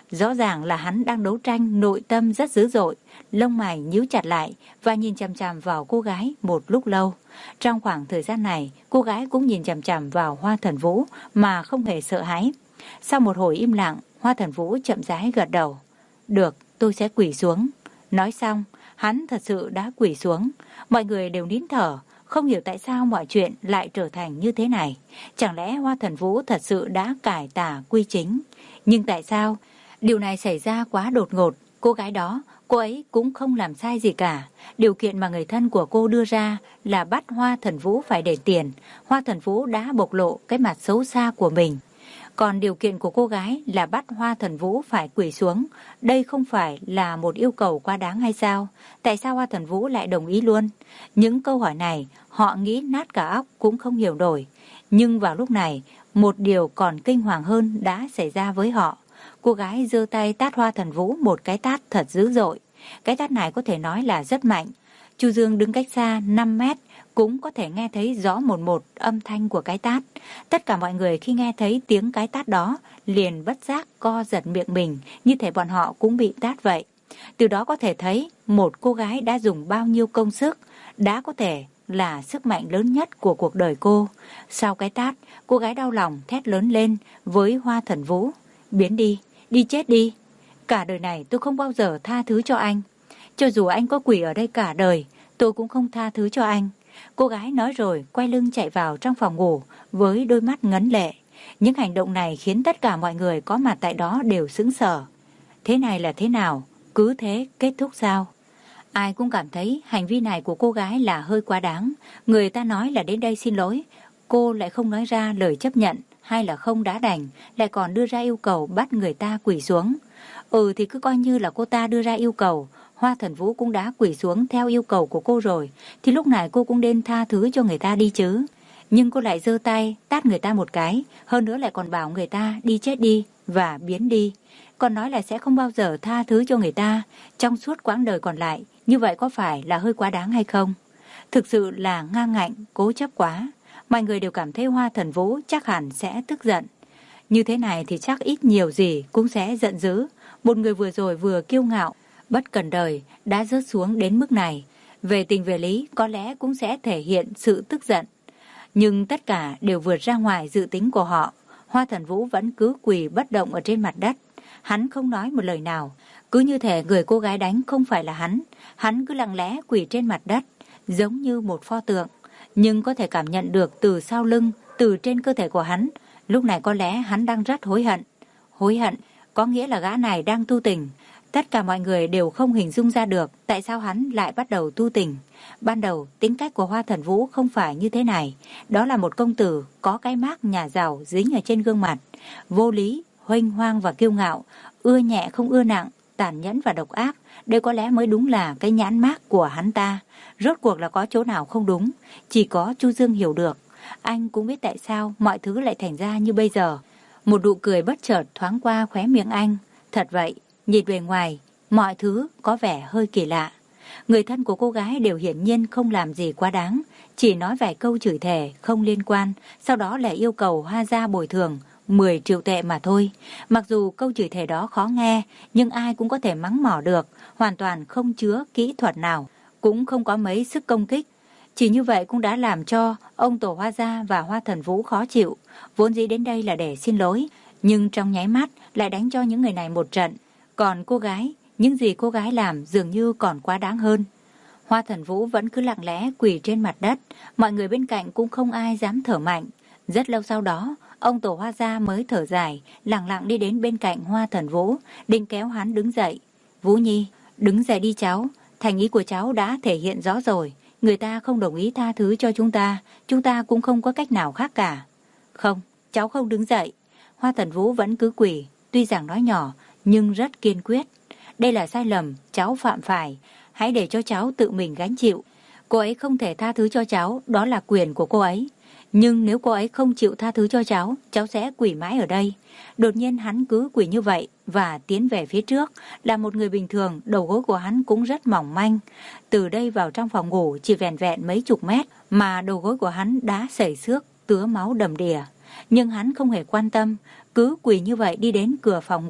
Rõ ràng là hắn đang đấu tranh nội tâm rất dữ dội, lông mày nhíu chặt lại và nhìn chằm chằm vào cô gái một lúc lâu. Trong khoảng thời gian này, cô gái cũng nhìn chằm chằm vào Hoa Thần Vũ mà không hề sợ hãi. Sau một hồi im lặng, Hoa Thần Vũ chậm rãi gật đầu. Được, tôi sẽ quỳ xuống. Nói xong, hắn thật sự đã quỳ xuống. Mọi người đều nín thở, không hiểu tại sao mọi chuyện lại trở thành như thế này. Chẳng lẽ Hoa Thần Vũ thật sự đã cải tà quy chính? Nhưng tại sao? Điều này xảy ra quá đột ngột. Cô gái đó, cô ấy cũng không làm sai gì cả. Điều kiện mà người thân của cô đưa ra là bắt Hoa Thần Vũ phải để tiền. Hoa Thần Vũ đã bộc lộ cái mặt xấu xa của mình. Còn điều kiện của cô gái là bắt Hoa Thần Vũ phải quỳ xuống. Đây không phải là một yêu cầu quá đáng hay sao? Tại sao Hoa Thần Vũ lại đồng ý luôn? Những câu hỏi này họ nghĩ nát cả óc cũng không hiểu nổi. Nhưng vào lúc này, một điều còn kinh hoàng hơn đã xảy ra với họ. Cô gái giơ tay tát Hoa Thần Vũ một cái tát thật dữ dội. Cái tát này có thể nói là rất mạnh. Chu Dương đứng cách xa năm mét cũng có thể nghe thấy rõ một một âm thanh của cái tát. Tất cả mọi người khi nghe thấy tiếng cái tát đó liền bất giác co giật miệng mình, như thể bọn họ cũng bị tát vậy. Từ đó có thể thấy một cô gái đã dùng bao nhiêu công sức, đã có thể là sức mạnh lớn nhất của cuộc đời cô. Sau cái tát, cô gái đau lòng thét lớn lên với Hoa Thần Vũ. Biến đi, đi chết đi. Cả đời này tôi không bao giờ tha thứ cho anh. Cho dù anh có quỳ ở đây cả đời, tôi cũng không tha thứ cho anh. Cô gái nói rồi quay lưng chạy vào trong phòng ngủ với đôi mắt ngấn lệ. Những hành động này khiến tất cả mọi người có mặt tại đó đều sững sờ. Thế này là thế nào? Cứ thế kết thúc sao? Ai cũng cảm thấy hành vi này của cô gái là hơi quá đáng. Người ta nói là đến đây xin lỗi, cô lại không nói ra lời chấp nhận hay là không đã đành, lại còn đưa ra yêu cầu bắt người ta quỳ xuống. Ừ thì cứ coi như là cô ta đưa ra yêu cầu. Hoa Thần Vũ cũng đã quỳ xuống theo yêu cầu của cô rồi, thì lúc này cô cũng nên tha thứ cho người ta đi chứ. Nhưng cô lại giơ tay tát người ta một cái, hơn nữa lại còn bảo người ta đi chết đi và biến đi. Còn nói là sẽ không bao giờ tha thứ cho người ta trong suốt quãng đời còn lại. Như vậy có phải là hơi quá đáng hay không? Thực sự là ngang ngạnh, cố chấp quá. Mọi người đều cảm thấy Hoa Thần Vũ chắc hẳn sẽ tức giận. Như thế này thì chắc ít nhiều gì cũng sẽ giận dữ. Một người vừa rồi vừa kiêu ngạo, bất cần đời đã rớt xuống đến mức này. Về tình về lý có lẽ cũng sẽ thể hiện sự tức giận. Nhưng tất cả đều vượt ra ngoài dự tính của họ. Hoa Thần Vũ vẫn cứ quỳ bất động ở trên mặt đất. Hắn không nói một lời nào. Cứ như thể người cô gái đánh không phải là hắn. Hắn cứ lặng lẽ quỳ trên mặt đất, giống như một pho tượng. Nhưng có thể cảm nhận được từ sau lưng, từ trên cơ thể của hắn. Lúc này có lẽ hắn đang rất hối hận. Hối hận có nghĩa là gã này đang tu tình. Tất cả mọi người đều không hình dung ra được tại sao hắn lại bắt đầu tu tình. Ban đầu tính cách của Hoa Thần Vũ không phải như thế này. Đó là một công tử có cái mác nhà giàu dính ở trên gương mặt. Vô lý, huênh hoang và kiêu ngạo, ưa nhẹ không ưa nặng, tàn nhẫn và độc ác. Đây có lẽ mới đúng là cái nhãn mác của hắn ta. Rốt cuộc là có chỗ nào không đúng, chỉ có Chu Dương hiểu được. Anh cũng biết tại sao mọi thứ lại thành ra như bây giờ. Một nụ cười bất chợt thoáng qua khóe miệng anh. Thật vậy, nhìn bề ngoài, mọi thứ có vẻ hơi kỳ lạ. Người thân của cô gái đều hiển nhiên không làm gì quá đáng, chỉ nói vài câu chửi thề không liên quan, sau đó lại yêu cầu Hoa gia bồi thường mười triệu tệ mà thôi. Mặc dù câu chửi thề đó khó nghe, nhưng ai cũng có thể mắng mỏ được, hoàn toàn không chứa kỹ thuật nào, cũng không có mấy sức công kích. Chỉ như vậy cũng đã làm cho ông tổ Hoa gia và Hoa Thần Vũ khó chịu. Vốn dĩ đến đây là để xin lỗi, nhưng trong nháy mắt lại đánh cho những người này một trận. Còn cô gái, những gì cô gái làm dường như còn quá đáng hơn. Hoa Thần Vũ vẫn cứ lặng lẽ quỳ trên mặt đất, mọi người bên cạnh cũng không ai dám thở mạnh. Rất lâu sau đó, ông tổ Hoa gia mới thở dài, lặng lặng đi đến bên cạnh Hoa Thần Vũ, định kéo hắn đứng dậy. Vũ Nhi, đứng dậy đi cháu, thành ý của cháu đã thể hiện rõ rồi. Người ta không đồng ý tha thứ cho chúng ta, chúng ta cũng không có cách nào khác cả. Không, cháu không đứng dậy. Hoa Thần Vũ vẫn cứ quỳ, tuy rằng nói nhỏ, nhưng rất kiên quyết. Đây là sai lầm, cháu phạm phải. Hãy để cho cháu tự mình gánh chịu. Cô ấy không thể tha thứ cho cháu, đó là quyền của cô ấy. Nhưng nếu cô ấy không chịu tha thứ cho cháu, cháu sẽ quỳ mãi ở đây. Đột nhiên hắn cứ quỳ như vậy và tiến về phía trước. Là một người bình thường, đầu gối của hắn cũng rất mỏng manh. Từ đây vào trong phòng ngủ chỉ vẹn vẹn mấy chục mét mà đầu gối của hắn đã sẩy xước, tứa máu đầm đìa. Nhưng hắn không hề quan tâm, cứ quỳ như vậy đi đến cửa phòng ngủ.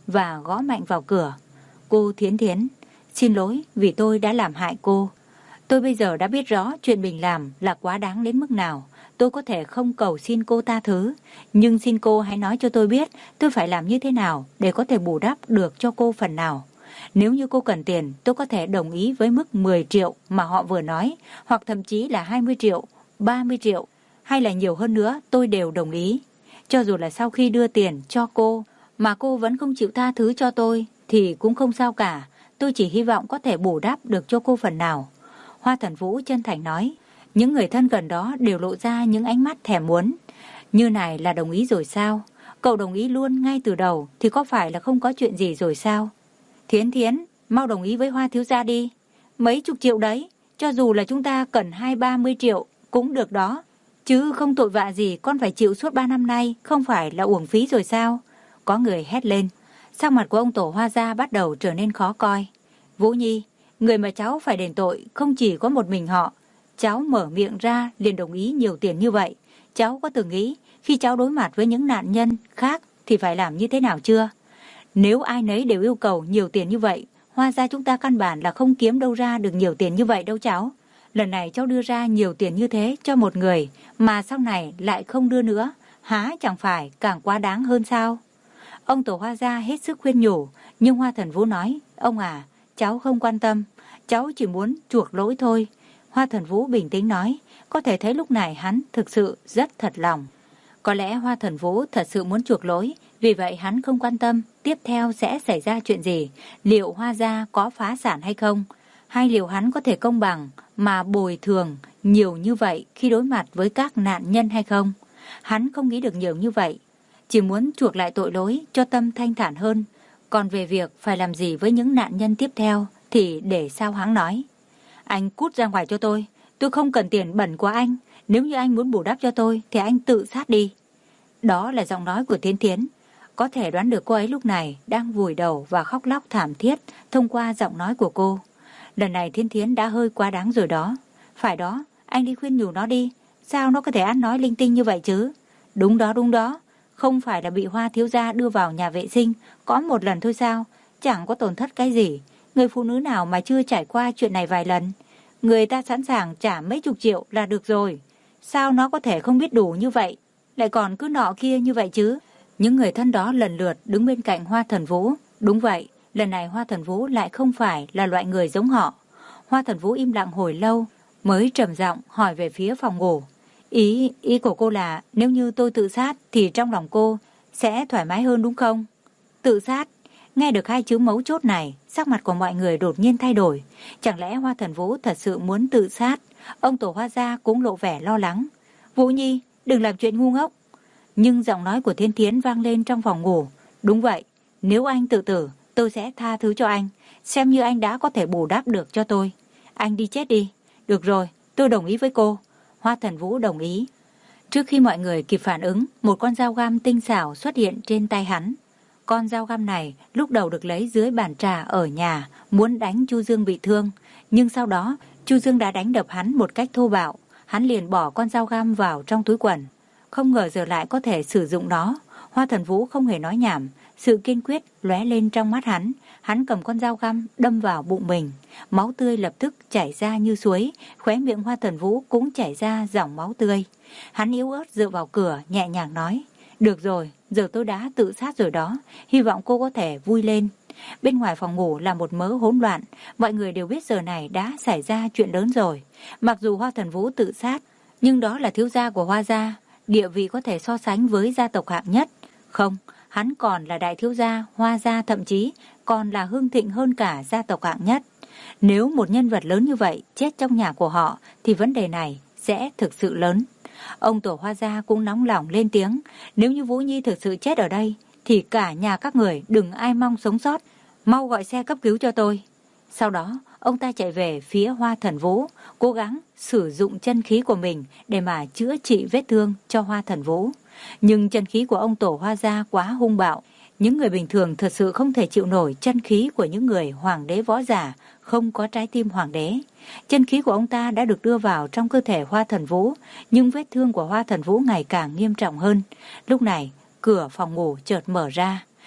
và gõ mạnh vào cửa. Cô Thiến Thiến, xin lỗi vì tôi đã làm hại cô. Tôi bây giờ đã biết rõ chuyện mình làm là quá đáng đến mức nào. Tôi có thể không cầu xin cô tha thứ, nhưng xin cô hãy nói cho tôi biết tôi phải làm như thế nào để có thể bù đắp được cho cô phần nào. Nếu như cô cần tiền, tôi có thể đồng ý với mức mười triệu mà họ vừa nói, hoặc thậm chí là hai mươi triệu, ba mươi triệu, hay là nhiều hơn nữa, tôi đều đồng ý. Cho dù là sau khi đưa tiền cho cô mà cô vẫn không chịu tha thứ cho tôi thì cũng không sao cả. Tôi chỉ hy vọng có thể bù đắp được cho cô phần nào. Hoa Thần Vũ chân thành nói. Những người thân gần đó đều lộ ra những ánh mắt thèm muốn. Như này là đồng ý rồi sao? Cậu đồng ý luôn ngay từ đầu thì có phải là không có chuyện gì rồi sao? Thiến Thiến, mau đồng ý với Hoa thiếu gia đi. Mấy chục triệu đấy, cho dù là chúng ta cần hai ba mươi triệu cũng được đó. Chứ không tội vạ gì con phải chịu suốt ba năm nay, không phải là uổng phí rồi sao? Có người hét lên. Sắc mặt của ông tổ Hoa gia bắt đầu trở nên khó coi. Vũ Nhi, người mà cháu phải đền tội không chỉ có một mình họ. Cháu mở miệng ra liền đồng ý nhiều tiền như vậy. Cháu có từng nghĩ khi cháu đối mặt với những nạn nhân khác thì phải làm như thế nào chưa? Nếu ai nấy đều yêu cầu nhiều tiền như vậy, Hoa gia chúng ta căn bản là không kiếm đâu ra được nhiều tiền như vậy đâu cháu. Lần này cháu đưa ra nhiều tiền như thế cho một người mà sau này lại không đưa nữa, há chẳng phải càng quá đáng hơn sao? Ông tổ Hoa gia hết sức khuyên nhủ, nhưng Hoa Thần Vũ nói, ông à, cháu không quan tâm, cháu chỉ muốn chuộc lỗi thôi. Hoa Thần Vũ bình tĩnh nói, có thể thấy lúc này hắn thực sự rất thật lòng. Có lẽ Hoa Thần Vũ thật sự muốn chuộc lỗi, vì vậy hắn không quan tâm tiếp theo sẽ xảy ra chuyện gì, liệu Hoa gia có phá sản hay không, hay liệu hắn có thể công bằng mà bồi thường nhiều như vậy khi đối mặt với các nạn nhân hay không. Hắn không nghĩ được nhiều như vậy, chỉ muốn chuộc lại tội lỗi cho tâm thanh thản hơn. Còn về việc phải làm gì với những nạn nhân tiếp theo thì để sao hắn nói. Anh cút ra ngoài cho tôi, tôi không cần tiền bẩn của anh. Nếu như anh muốn bù đắp cho tôi thì anh tự sát đi. Đó là giọng nói của Thiến Thiến. Có thể đoán được cô ấy lúc này đang vùi đầu và khóc lóc thảm thiết thông qua giọng nói của cô. Lần này Thiến Thiến đã hơi quá đáng rồi đó. Phải đó, anh đi khuyên nhủ nó đi. Sao nó có thể ăn nói linh tinh như vậy chứ? Đúng đó, đúng đó. Không phải là bị Hoa thiếu gia đưa vào nhà vệ sinh có một lần thôi sao? Chẳng có tổn thất cái gì. Người phụ nữ nào mà chưa trải qua chuyện này vài lần? Người ta sẵn sàng trả mấy chục triệu là được rồi. Sao nó có thể không biết đủ như vậy? Lại còn cứ nọ kia như vậy chứ? Những người thân đó lần lượt đứng bên cạnh Hoa Thần Vũ. Đúng vậy, lần này Hoa Thần Vũ lại không phải là loại người giống họ. Hoa Thần Vũ im lặng hồi lâu mới trầm giọng hỏi về phía phòng ngủ. Ý, ý của cô là nếu như tôi tự sát thì trong lòng cô sẽ thoải mái hơn đúng không? Tự sát? Nghe được hai chữ mấu chốt này, sắc mặt của mọi người đột nhiên thay đổi. Chẳng lẽ Hoa Thần Vũ thật sự muốn tự sát? Ông tổ Hoa gia cũng lộ vẻ lo lắng. Vũ Nhi, đừng làm chuyện ngu ngốc. Nhưng giọng nói của Thiên Thiến vang lên trong phòng ngủ. Đúng vậy, nếu anh tự tử, tôi sẽ tha thứ cho anh, xem như anh đã có thể bù đắp được cho tôi. Anh đi chết đi. Được rồi, tôi đồng ý với cô. Hoa Thần Vũ đồng ý. Trước khi mọi người kịp phản ứng, một con dao găm tinh xảo xuất hiện trên tay hắn. Con dao găm này lúc đầu được lấy dưới bàn trà ở nhà, muốn đánh Chu Dương bị thương. Nhưng sau đó, Chu Dương đã đánh đập hắn một cách thô bạo. Hắn liền bỏ con dao găm vào trong túi quần. Không ngờ giờ lại có thể sử dụng nó. Hoa Thần Vũ không hề nói nhảm, sự kiên quyết lóe lên trong mắt hắn. Hắn cầm con dao găm đâm vào bụng mình. Máu tươi lập tức chảy ra như suối, khóe miệng Hoa Thần Vũ cũng chảy ra dòng máu tươi. Hắn yếu ớt dựa vào cửa, nhẹ nhàng nói, được rồi, giờ tôi đã tự sát rồi đó, hy vọng cô có thể vui lên. Bên ngoài phòng ngủ là một mớ hỗn loạn, mọi người đều biết giờ này đã xảy ra chuyện lớn rồi. Mặc dù Hoa Thần Vũ tự sát, nhưng đó là thiếu gia của Hoa gia, địa vị có thể so sánh với gia tộc hạng nhất. Không, hắn còn là đại thiếu gia, Hoa gia thậm chí còn là hưng thịnh hơn cả gia tộc hạng nhất. Nếu một nhân vật lớn như vậy chết trong nhà của họ thì vấn đề này sẽ thực sự lớn. Ông tổ Hoa gia cũng nóng lòng lên tiếng, nếu như Vũ Nhi thực sự chết ở đây thì cả nhà các người đừng ai mong sống sót, mau gọi xe cấp cứu cho tôi. Sau đó, ông ta chạy về phía Hoa Thần Vũ, cố gắng sử dụng chân khí của mình để mà chữa trị vết thương cho Hoa Thần Vũ. Nhưng chân khí của ông tổ Hoa gia quá hung bạo, những người bình thường thật sự không thể chịu nổi chân khí của những người hoàng đế võ giả, không có trái tim hoàng đế. Chân khí của ông ta đã được đưa vào trong cơ thể Hoa Thần Vũ, nhưng vết thương của Hoa Thần Vũ ngày càng nghiêm trọng hơn. Lúc này, cửa phòng ngủ chợt mở ra.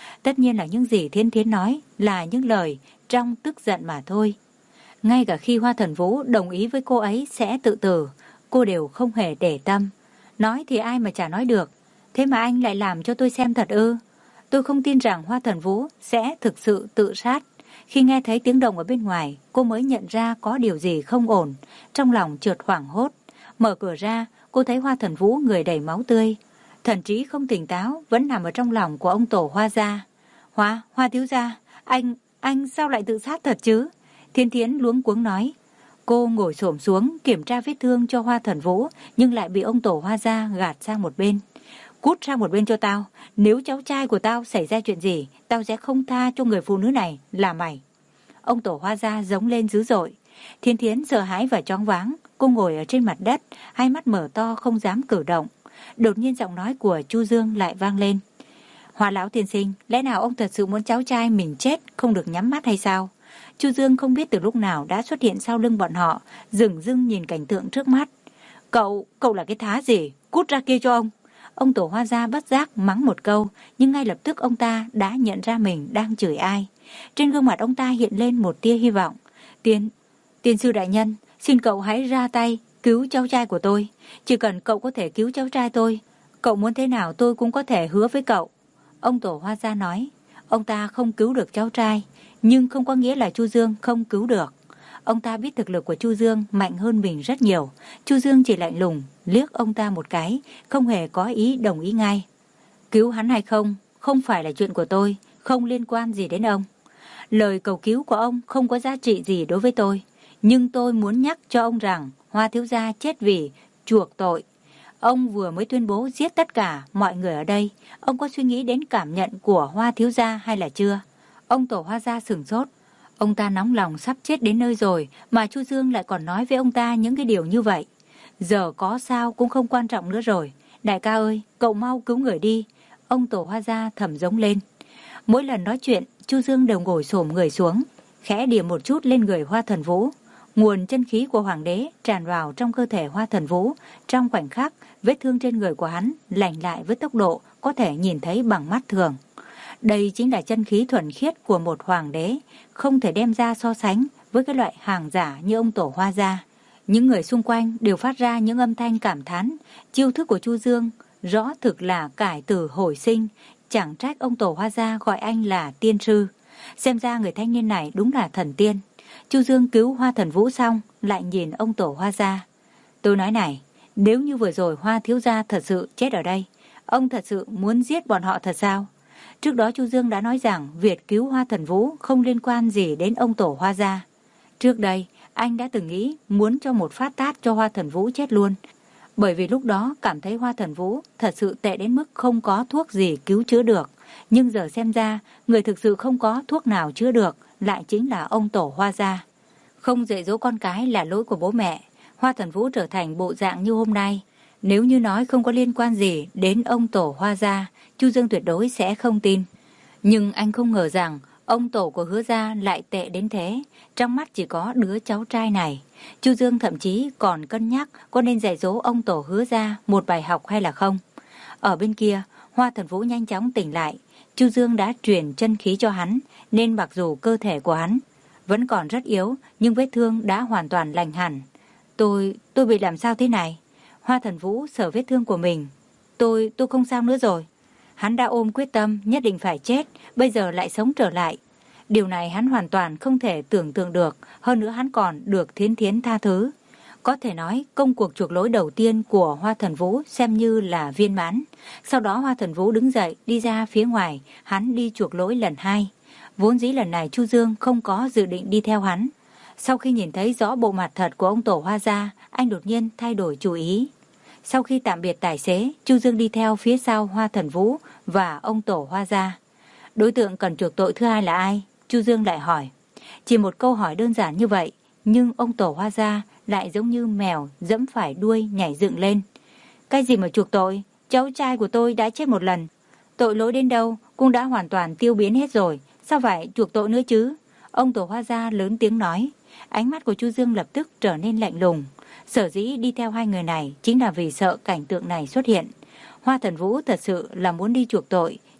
Tất nhiên là những gì Thiến Thiến nói là những lời trong tức giận mà thôi. Ngay cả khi Hoa Thần Vũ đồng ý với cô ấy sẽ tự tử, cô đều không hề để tâm. Nói thì ai mà chả nói được, thế mà anh lại làm cho tôi xem thật ư? Tôi không tin rằng Hoa Thần Vũ sẽ thực sự tự sát. Khi nghe thấy tiếng động ở bên ngoài, cô mới nhận ra có điều gì không ổn, trong lòng chợt hoảng hốt. Mở cửa ra, cô thấy Hoa Thần Vũ người đầy máu tươi. Thần trí không tỉnh táo vẫn nằm ở trong lòng của ông tổ Hoa gia. Hoa, Hoa thiếu gia, anh, anh sao lại tự sát thật chứ? Thiên Thiến luống cuống nói. Cô ngồi xổm xuống kiểm tra vết thương cho Hoa Thần Vũ, nhưng lại bị ông tổ Hoa gia gạt sang một bên. Cút sang một bên cho tao, nếu cháu trai của tao xảy ra chuyện gì, tao sẽ không tha cho người phụ nữ này là mày. Ông tổ Hoa gia giống lên dữ dội. Thiên Thiến sợ hãi và choáng váng, cô ngồi ở trên mặt đất, hai mắt mở to không dám cử động. Đột nhiên giọng nói của Chu Dương lại vang lên. Hoa lão tiên sinh, lẽ nào ông thật sự muốn cháu trai mình chết không được nhắm mắt hay sao? Chu Dương không biết từ lúc nào đã xuất hiện sau lưng bọn họ, dửng dưng nhìn cảnh tượng trước mắt. Cậu, cậu là cái thá gì? Cút ra kia cho ông. Ông tổ Hoa gia bất giác mắng một câu, nhưng ngay lập tức ông ta đã nhận ra mình đang chửi ai. Trên gương mặt ông ta hiện lên một tia hy vọng. Tiên, tiên sư đại nhân, xin cậu hãy ra tay cứu cháu trai của tôi. Chỉ cần cậu có thể cứu cháu trai tôi, cậu muốn thế nào tôi cũng có thể hứa với cậu. Ông tổ Hoa gia nói, ông ta không cứu được cháu trai, nhưng không có nghĩa là Chu Dương không cứu được. Ông ta biết thực lực của Chu Dương mạnh hơn mình rất nhiều. Chu Dương chỉ lạnh lùng liếc ông ta một cái, không hề có ý đồng ý ngay. Cứu hắn hay không, không phải là chuyện của tôi, không liên quan gì đến ông. Lời cầu cứu của ông không có giá trị gì đối với tôi, nhưng tôi muốn nhắc cho ông rằng Hoa thiếu gia chết vì chuộc tội. Ông vừa mới tuyên bố giết tất cả mọi người ở đây, ông có suy nghĩ đến cảm nhận của Hoa thiếu gia hay là chưa? Ông tổ Hoa gia sửng sốt. Ông ta nóng lòng sắp chết đến nơi rồi mà Chu Dương lại còn nói với ông ta những cái điều như vậy. Giờ có sao cũng không quan trọng nữa rồi. Đại ca ơi, cậu mau cứu người đi. Ông tổ Hoa gia thầm giống lên. Mỗi lần nói chuyện, Chu Dương đều ngồi xổm người xuống, khẽ điểm một chút lên người Hoa Thần Vũ. Nguồn chân khí của hoàng đế tràn vào trong cơ thể Hoa Thần Vũ. Trong khoảnh khắc, vết thương trên người của hắn lành lại với tốc độ có thể nhìn thấy bằng mắt thường. Đây chính là chân khí thuần khiết của một hoàng đế, không thể đem ra so sánh với cái loại hàng giả như ông tổ Hoa gia. Những người xung quanh đều phát ra những âm thanh cảm thán. Chiêu thức của Chu Dương rõ thực là cải tử hồi sinh, chẳng trách ông tổ Hoa gia gọi anh là tiên sư. Xem ra người thanh niên này đúng là thần tiên. Chu Dương cứu Hoa Thần Vũ xong, lại nhìn ông tổ Hoa gia. Tôi nói này, nếu như vừa rồi Hoa thiếu gia thật sự chết ở đây, ông thật sự muốn giết bọn họ thật sao? Trước đó Chu Dương đã nói rằng việc cứu Hoa Thần Vũ không liên quan gì đến ông tổ Hoa gia. Trước đây, anh đã từng nghĩ muốn cho một phát tát cho Hoa Thần Vũ chết luôn. Bởi vì lúc đó cảm thấy Hoa Thần Vũ thật sự tệ đến mức không có thuốc gì cứu chữa được. Nhưng giờ xem ra, người thực sự không có thuốc nào chữa được lại chính là ông tổ Hoa gia. Không dạy dỗ con cái là lỗi của bố mẹ. Hoa Thần Vũ trở thành bộ dạng như hôm nay. Nếu như nói không có liên quan gì đến ông tổ Hoa gia, Chu Dương tuyệt đối sẽ không tin. Nhưng anh không ngờ rằng ông tổ của Hứa gia lại tệ đến thế. Trong mắt chỉ có đứa cháu trai này. Chu Dương thậm chí còn cân nhắc có nên dạy dỗ ông tổ Hứa gia một bài học hay là không. Ở bên kia, Hoa Thần Vũ nhanh chóng tỉnh lại. Chu Dương đã truyền chân khí cho hắn, nên mặc dù cơ thể của hắn vẫn còn rất yếu, nhưng vết thương đã hoàn toàn lành hẳn. Tôi, tôi bị làm sao thế này? Hoa Thần Vũ sờ vết thương của mình. Tôi, tôi không sao nữa rồi. Hắn đã ôm quyết tâm nhất định phải chết, bây giờ lại sống trở lại. Điều này hắn hoàn toàn không thể tưởng tượng được, hơn nữa hắn còn được Thiến Thiến tha thứ. Có thể nói công cuộc chuộc lỗi đầu tiên của Hoa Thần Vũ xem như là viên mãn. Sau đó Hoa Thần Vũ đứng dậy đi ra phía ngoài, hắn đi chuộc lỗi lần hai. Vốn dĩ lần này Chu Dương không có dự định đi theo hắn. Sau khi nhìn thấy rõ bộ mặt thật của ông tổ Hoa gia, anh đột nhiên thay đổi chủ ý. Sau khi tạm biệt tài xế, Chu Dương đi theo phía sau Hoa Thần Vũ và ông tổ Hoa gia. Đối tượng cần chuộc tội thứ hai là ai? Chu Dương lại hỏi. Chỉ một câu hỏi đơn giản như vậy, nhưng ông tổ Hoa gia lại giống như mèo dẫm phải đuôi nhảy dựng lên. Cái gì mà chuộc tội? Cháu trai của tôi đã chết một lần. Tội lỗi đến đâu cũng đã hoàn toàn tiêu biến hết rồi. Sao phải chuộc tội nữa chứ? Ông tổ Hoa gia lớn tiếng nói. Ánh mắt của Chu Dương lập tức trở nên lạnh lùng. Sở dĩ đi theo hai người này chính là vì sợ cảnh tượng này xuất hiện. Hoa Thần Vũ thật sự là muốn đi chuộc tội,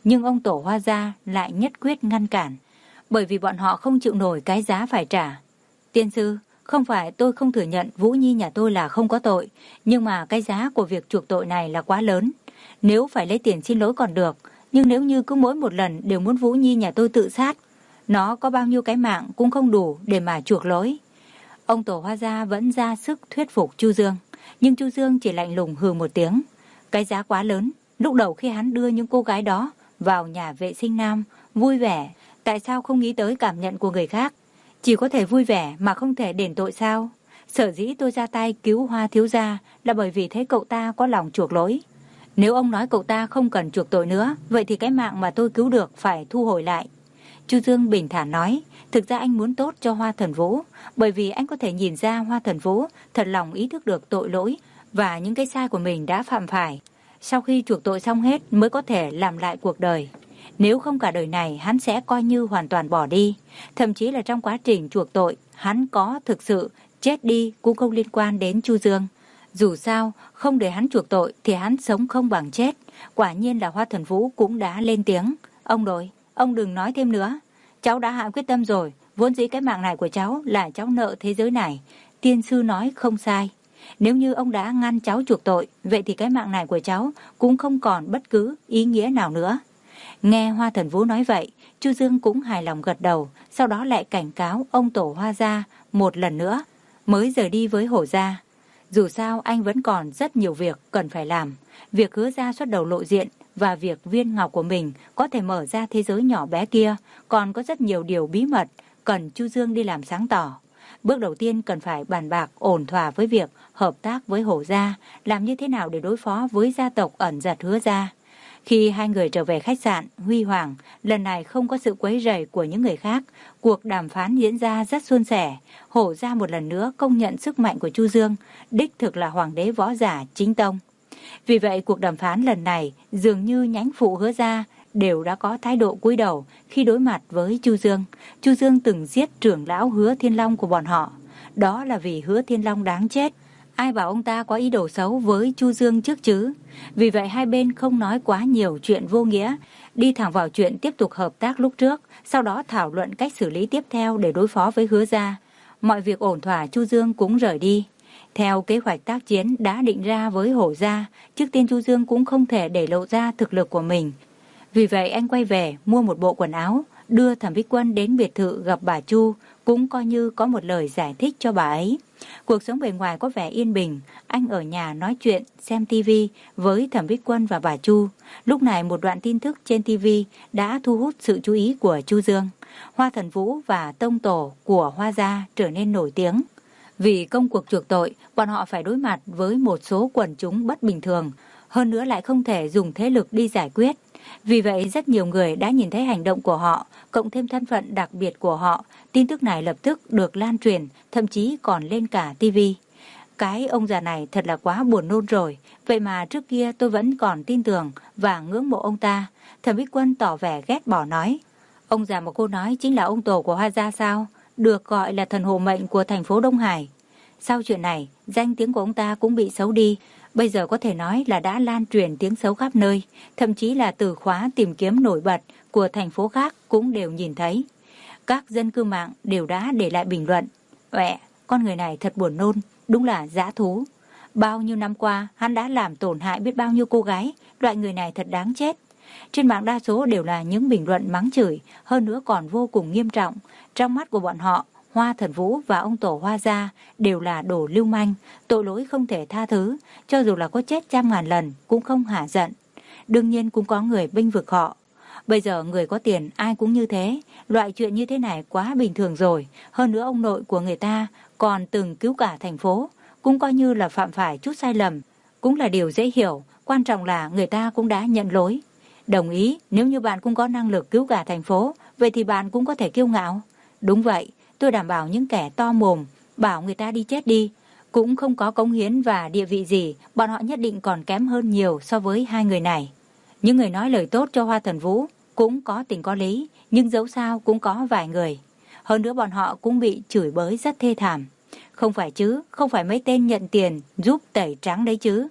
nhưng ông tổ Hoa gia lại nhất quyết ngăn cản, bởi vì bọn họ không chịu nổi cái giá phải trả. Tiên sư, không phải tôi không thừa nhận Vũ Nhi nhà tôi là không có tội, nhưng mà cái giá của việc chuộc tội này là quá lớn. Nếu phải lấy tiền xin lỗi còn được, nhưng nếu như cứ mỗi một lần đều muốn Vũ Nhi nhà tôi tự sát, nó có bao nhiêu cái mạng cũng không đủ để mà chuộc lỗi. Ông tổ Hoa gia vẫn ra sức thuyết phục Chu Dương, nhưng Chu Dương chỉ lạnh lùng hừ một tiếng. Cái giá quá lớn. Lúc đầu khi hắn đưa những cô gái đó vào nhà vệ sinh nam, vui vẻ, tại sao không nghĩ tới cảm nhận của người khác? Chỉ có thể vui vẻ mà không thể đền tội sao? Sở dĩ tôi ra tay cứu Hoa thiếu gia là bởi vì thấy cậu ta có lòng chuộc lỗi. Nếu ông nói cậu ta không cần chuộc tội nữa, vậy thì cái mạng mà tôi cứu được phải thu hồi lại. Chu Dương bình thản nói, thực ra anh muốn tốt cho Hoa Thần Vũ, bởi vì anh có thể nhìn ra Hoa Thần Vũ thật lòng ý thức được tội lỗi và những cái sai của mình đã phạm phải. Sau khi chuộc tội xong hết mới có thể làm lại cuộc đời. Nếu không cả đời này hắn sẽ coi như hoàn toàn bỏ đi. Thậm chí là trong quá trình chuộc tội, hắn có thực sự chết đi cũng không liên quan đến Chu Dương. Dù sao, không để hắn chuộc tội thì hắn sống không bằng chết. Quả nhiên là Hoa Thần Vũ cũng đã lên tiếng. Ông nội, ông đừng nói thêm nữa. Cháu đã hạ quyết tâm rồi. Vốn dĩ cái mạng này của cháu là cháu nợ thế giới này. Tiên sư nói không sai. Nếu như ông đã ngăn cháu chuộc tội, vậy thì cái mạng này của cháu cũng không còn bất cứ ý nghĩa nào nữa. Nghe Hoa Thần Vũ nói vậy, Chu Dương cũng hài lòng gật đầu, sau đó lại cảnh cáo ông tổ Hoa gia một lần nữa, mới rời đi với Hổ gia. Dù sao anh vẫn còn rất nhiều việc cần phải làm. Việc Hứa gia xuất đầu lộ diện và việc viên ngọc của mình có thể mở ra thế giới nhỏ bé kia, còn có rất nhiều điều bí mật cần Chu Dương đi làm sáng tỏ. Bước đầu tiên cần phải bàn bạc ổn thỏa với việc hợp tác với Hổ gia, làm như thế nào để đối phó với gia tộc ẩn giật Hứa gia. Khi hai người trở về khách sạn Huy Hoàng, lần này không có sự quấy rầy của những người khác, cuộc đàm phán diễn ra rất suôn sẻ. Hổ gia một lần nữa công nhận sức mạnh của Chu Dương, đích thực là hoàng đế võ giả chính tông. Vì vậy cuộc đàm phán lần này dường như nhánh phụ Hứa gia đều đã có thái độ cúi đầu khi đối mặt với Chu Dương. Chu Dương từng giết trưởng lão Hứa Thiên Long của bọn họ. Đó là vì Hứa Thiên Long đáng chết. Ai bảo ông ta có ý đồ xấu với Chu Dương trước chứ? Vì vậy hai bên không nói quá nhiều chuyện vô nghĩa, đi thẳng vào chuyện tiếp tục hợp tác lúc trước, sau đó thảo luận cách xử lý tiếp theo để đối phó với Hứa gia. Mọi việc ổn thỏa, Chu Dương cũng rời đi. Theo kế hoạch tác chiến đã định ra với Hổ gia, trước tiên Chu Dương cũng không thể để lộ ra thực lực của mình. Vì vậy anh quay về mua một bộ quần áo, đưa Thẩm Bích Quân đến biệt thự gặp bà Chu, cũng coi như có một lời giải thích cho bà ấy. Cuộc sống bề ngoài có vẻ yên bình, anh ở nhà nói chuyện, xem tivi với Thẩm Bích Quân và bà Chu. Lúc này một đoạn tin tức trên tivi đã thu hút sự chú ý của Chu Dương. Hoa Thần Vũ và tông tổ của Hoa gia trở nên nổi tiếng. Vì công cuộc chuộc tội, bọn họ phải đối mặt với một số quần chúng bất bình thường, hơn nữa lại không thể dùng thế lực đi giải quyết. Vì vậy rất nhiều người đã nhìn thấy hành động của họ, cộng thêm thân phận đặc biệt của họ, tin tức này lập tức được lan truyền, thậm chí còn lên cả tivi. Cái ông già này thật là quá buồn nôn rồi, vậy mà trước kia tôi vẫn còn tin tưởng và ngưỡng mộ ông ta. Thẩm Bích Quân tỏ vẻ ghét bỏ nói, ông già mà cô nói chính là ông tổ của Hoa gia sao? Được gọi là thần hộ mệnh của thành phố Đông Hải. Sau chuyện này, danh tiếng của ông ta cũng bị xấu đi. Bây giờ có thể nói là đã lan truyền tiếng xấu khắp nơi, thậm chí là từ khóa tìm kiếm nổi bật của thành phố khác cũng đều nhìn thấy. Các dân cư mạng đều đã để lại bình luận, "Uẹ, con người này thật buồn nôn, đúng là dã thú. Bao nhiêu năm qua, hắn đã làm tổn hại biết bao nhiêu cô gái, loại người này thật đáng chết." Trên mạng đa số đều là những bình luận mắng chửi, hơn nữa còn vô cùng nghiêm trọng. Trong mắt của bọn họ, Hoa Thần Vũ và ông tổ Hoa gia đều là đồ lưu manh, tội lỗi không thể tha thứ, cho dù là có chết trăm ngàn lần cũng không hả giận. Đương nhiên cũng có người bênh vực họ. Bây giờ người có tiền ai cũng như thế, loại chuyện như thế này quá bình thường rồi. Hơn nữa ông nội của người ta còn từng cứu cả thành phố, cũng coi như là phạm phải chút sai lầm, cũng là điều dễ hiểu. Quan trọng là người ta cũng đã nhận lỗi. Đồng ý, nếu như bạn cũng có năng lực cứu cả thành phố, vậy thì bạn cũng có thể kiêu ngạo. Đúng vậy, tôi đảm bảo những kẻ to mồm, bảo người ta đi chết đi, cũng không có cống hiến và địa vị gì, bọn họ nhất định còn kém hơn nhiều so với hai người này. Những người nói lời tốt cho Hoa Thần Vũ cũng có tình có lý, nhưng dẫu sao cũng có vài người. Hơn nữa bọn họ cũng bị chửi bới rất thê thảm. Không phải chứ, không phải mấy tên nhận tiền giúp tẩy trắng đấy chứ.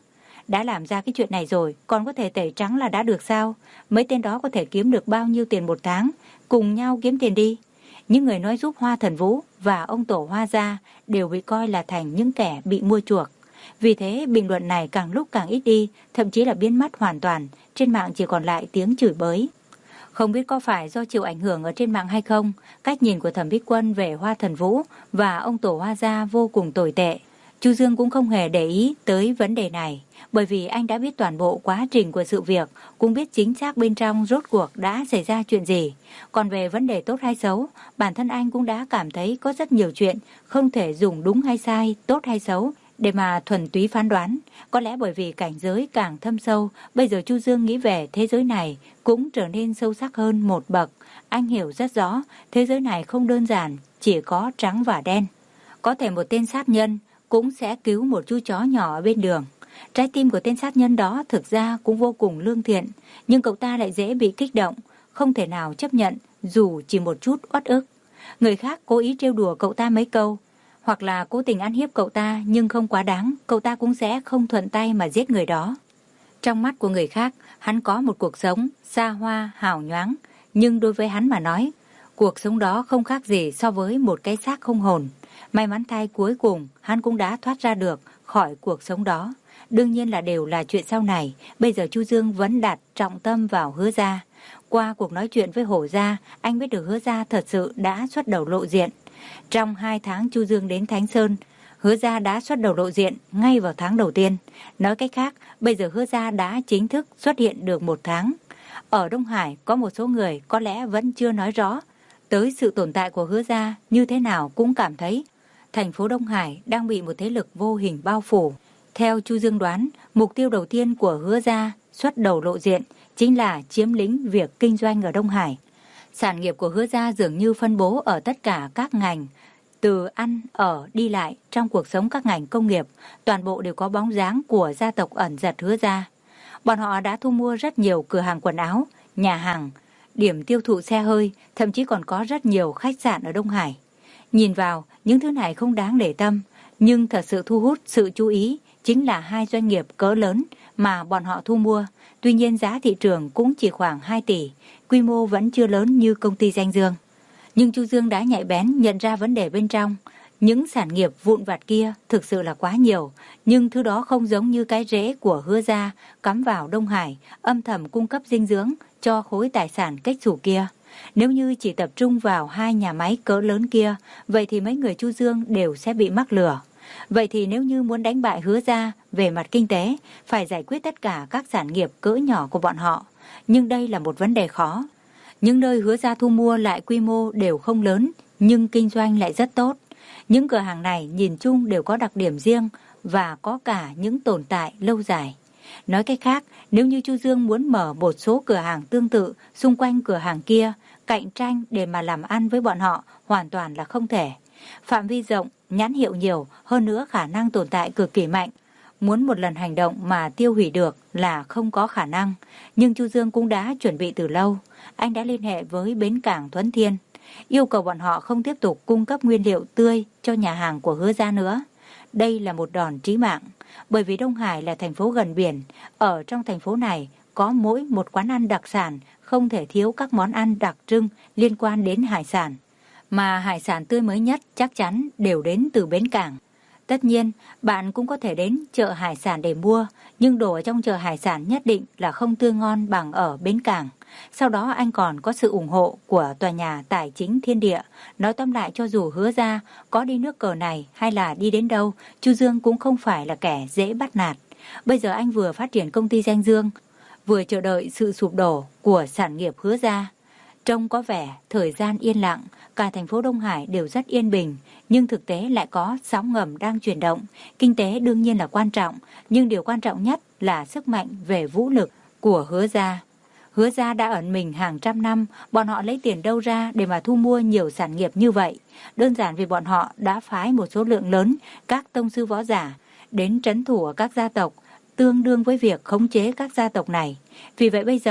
Đã làm ra cái chuyện này rồi, còn có thể tẩy trắng là đã được sao? Mấy tên đó có thể kiếm được bao nhiêu tiền một tháng? Cùng nhau kiếm tiền đi. Những người nói giúp Hoa Thần Vũ và ông tổ Hoa gia đều bị coi là thành những kẻ bị mua chuộc. Vì thế bình luận này càng lúc càng ít đi, thậm chí là biến mất hoàn toàn, trên mạng chỉ còn lại tiếng chửi bới. Không biết có phải do chịu ảnh hưởng ở trên mạng hay không, cách nhìn của Thẩm Bích Quân về Hoa Thần Vũ và ông tổ Hoa gia vô cùng tồi tệ. Chu Dương cũng không hề để ý tới vấn đề này, bởi vì anh đã biết toàn bộ quá trình của sự việc, cũng biết chính xác bên trong rốt cuộc đã xảy ra chuyện gì. Còn về vấn đề tốt hay xấu, bản thân anh cũng đã cảm thấy có rất nhiều chuyện không thể dùng đúng hay sai, tốt hay xấu để mà thuần túy phán đoán. Có lẽ bởi vì cảnh giới càng thâm sâu, bây giờ Chu Dương nghĩ về thế giới này cũng trở nên sâu sắc hơn một bậc. Anh hiểu rất rõ, thế giới này không đơn giản, chỉ có trắng và đen. Có thể một tên sát nhân cũng sẽ cứu một chú chó nhỏ ở bên đường. Trái tim của tên sát nhân đó thực ra cũng vô cùng lương thiện, nhưng cậu ta lại dễ bị kích động, không thể nào chấp nhận dù chỉ một chút uất ức. Người khác cố ý trêu đùa cậu ta mấy câu, hoặc là cố tình ăn hiếp cậu ta nhưng không quá đáng, cậu ta cũng sẽ không thuận tay mà giết người đó. Trong mắt của người khác, hắn có một cuộc sống xa hoa, hào nhoáng, nhưng đối với hắn mà nói, cuộc sống đó không khác gì so với một cái xác không hồn. May mắn thay cuối cùng, hắn cũng đã thoát ra được khỏi cuộc sống đó. Đương nhiên là đều là chuyện sau này, bây giờ Chu Dương vẫn đặt trọng tâm vào Hứa gia. Qua cuộc nói chuyện với Hổ gia, anh biết được Hứa gia thật sự đã xuất đầu lộ diện. Trong hai tháng Chu Dương đến Thánh Sơn, Hứa gia đã xuất đầu lộ diện ngay vào tháng đầu tiên. Nói cách khác, bây giờ Hứa gia đã chính thức xuất hiện được một tháng. Ở Đông Hải có một số người có lẽ vẫn chưa nói rõ tới sự tồn tại của Hứa gia, như thế nào cũng cảm thấy thành phố Đông Hải đang bị một thế lực vô hình bao phủ. Theo Chu Dương đoán, mục tiêu đầu tiên của Hứa gia xuất đầu lộ diện chính là chiếm lĩnh việc kinh doanh ở Đông Hải. Sản nghiệp của Hứa gia dường như phân bố ở tất cả các ngành, từ ăn, ở, đi lại, trong cuộc sống các ngành công nghiệp, toàn bộ đều có bóng dáng của gia tộc ẩn giật Hứa gia. Bọn họ đã thu mua rất nhiều cửa hàng quần áo, nhà hàng, điểm tiêu thụ xe hơi, thậm chí còn có rất nhiều khách sạn ở Đông Hải. Nhìn vào, những thứ này không đáng để tâm, nhưng thật sự thu hút sự chú ý chính là hai doanh nghiệp cỡ lớn mà bọn họ thu mua. Tuy nhiên giá thị trường cũng chỉ khoảng hai tỷ, quy mô vẫn chưa lớn như công ty Danh Dương. Nhưng Chu Dương đã nhạy bén nhận ra vấn đề bên trong. Những sản nghiệp vụn vặt kia thực sự là quá nhiều, nhưng thứ đó không giống như cái rễ của Hứa gia cắm vào Đông Hải, âm thầm cung cấp dinh dưỡng cho khối tài sản cách xù kia. Nếu như chỉ tập trung vào hai nhà máy cỡ lớn kia, vậy thì mấy người Chu Dương đều sẽ bị mắc lừa. Vậy thì nếu như muốn đánh bại Hứa gia về mặt kinh tế, phải giải quyết tất cả các sản nghiệp cỡ nhỏ của bọn họ. Nhưng đây là một vấn đề khó. Những nơi Hứa gia thu mua lại quy mô đều không lớn, nhưng kinh doanh lại rất tốt. Những cửa hàng này nhìn chung đều có đặc điểm riêng và có cả những tồn tại lâu dài. Nói cách khác, nếu như Chu Dương muốn mở một số cửa hàng tương tự xung quanh cửa hàng kia, cạnh tranh để mà làm ăn với bọn họ hoàn toàn là không thể. Phạm vi rộng, nhãn hiệu nhiều, hơn nữa khả năng tồn tại cực kỳ mạnh. Muốn một lần hành động mà tiêu hủy được là không có khả năng. Nhưng Chu Dương cũng đã chuẩn bị từ lâu. Anh đã liên hệ với bến cảng Thuấn Thiên, yêu cầu bọn họ không tiếp tục cung cấp nguyên liệu tươi cho nhà hàng của Hứa gia nữa. Đây là một đòn chí mạng, bởi vì Đông Hải là thành phố gần biển. Ở trong thành phố này có mỗi một quán ăn đặc sản, không thể thiếu các món ăn đặc trưng liên quan đến hải sản. Mà hải sản tươi mới nhất chắc chắn đều đến từ bến cảng. Tất nhiên, bạn cũng có thể đến chợ hải sản để mua, nhưng đồ ở trong chợ hải sản nhất định là không tươi ngon bằng ở bến cảng. Sau đó anh còn có sự ủng hộ của tòa nhà Tài chính Thiên Địa. Nói tóm lại, cho dù Hứa gia có đi nước cờ này hay là đi đến đâu, Chu Dương cũng không phải là kẻ dễ bắt nạt. Bây giờ anh vừa phát triển công ty Danh Dương, vừa chờ đợi sự sụp đổ của sản nghiệp Hứa gia. Trông có vẻ thời gian yên lặng, cả thành phố Đông Hải đều rất yên bình, nhưng thực tế lại có sóng ngầm đang chuyển động. Kinh tế đương nhiên là quan trọng, nhưng điều quan trọng nhất là sức mạnh về vũ lực của Hứa gia. Hứa gia đã ẩn mình hàng trăm năm, bọn họ lấy tiền đâu ra để mà thu mua nhiều sản nghiệp như vậy? Đơn giản vì bọn họ đã phái một số lượng lớn các tông sư võ giả đến trấn thủ ở các gia tộc, tương đương với việc khống chế các gia tộc này. Vì vậy bây giờ,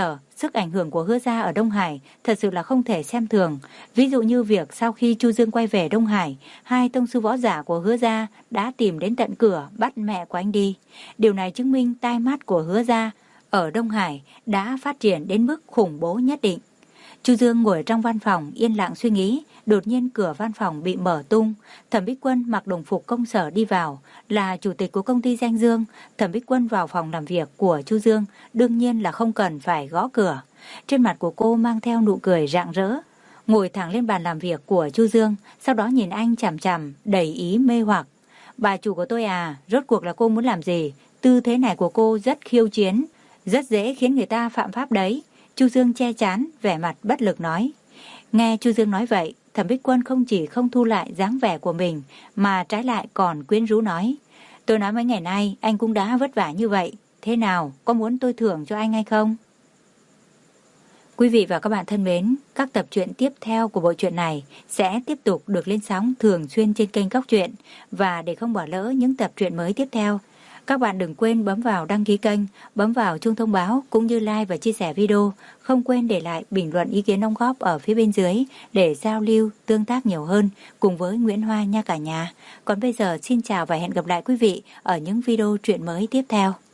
sức ảnh hưởng của Hứa gia ở Đông Hải thật sự là không thể xem thường. Ví dụ như việc sau khi Chu Dương quay về Đông Hải, hai tông sư võ giả của Hứa gia đã tìm đến tận cửa bắt mẹ của anh đi. Điều này chứng minh tai mắt của Hứa gia ở Đông Hải đã phát triển đến mức khủng bố nhất định. Chu Dương ngồi trong văn phòng yên lặng suy nghĩ, đột nhiên cửa văn phòng bị mở tung. Thẩm Bích Quân mặc đồng phục công sở đi vào, là chủ tịch của công ty Danh Dương. Thẩm Bích Quân vào phòng làm việc của Chu Dương, đương nhiên là không cần phải gõ cửa. Trên mặt của cô mang theo nụ cười rạng rỡ, ngồi thẳng lên bàn làm việc của Chu Dương, sau đó nhìn anh chằm chằm, đầy ý mê hoặc. Bà chủ của tôi à, rốt cuộc là cô muốn làm gì? Tư thế này của cô rất khiêu chiến, rất dễ khiến người ta phạm pháp đấy. Chu Dương che chán, vẻ mặt bất lực nói. Nghe Chu Dương nói vậy, Thẩm Bích Quân không chỉ không thu lại dáng vẻ của mình, mà trái lại còn quyến rũ nói. Tôi nói mấy ngày nay anh cũng đã vất vả như vậy, thế nào, có muốn tôi thưởng cho anh hay không? Quý vị và các bạn thân mến, các tập truyện tiếp theo của bộ truyện này sẽ tiếp tục được lên sóng thường xuyên trên kênh Góc Truyện, và để không bỏ lỡ những tập truyện mới tiếp theo, các bạn đừng quên bấm vào đăng ký kênh, bấm vào chuông thông báo cũng như like và chia sẻ video. Không quên để lại bình luận ý kiến đóng góp ở phía bên dưới để giao lưu, tương tác nhiều hơn cùng với Nguyễn Hoa nha cả nhà. Còn bây giờ xin chào và hẹn gặp lại quý vị ở những video truyện mới tiếp theo.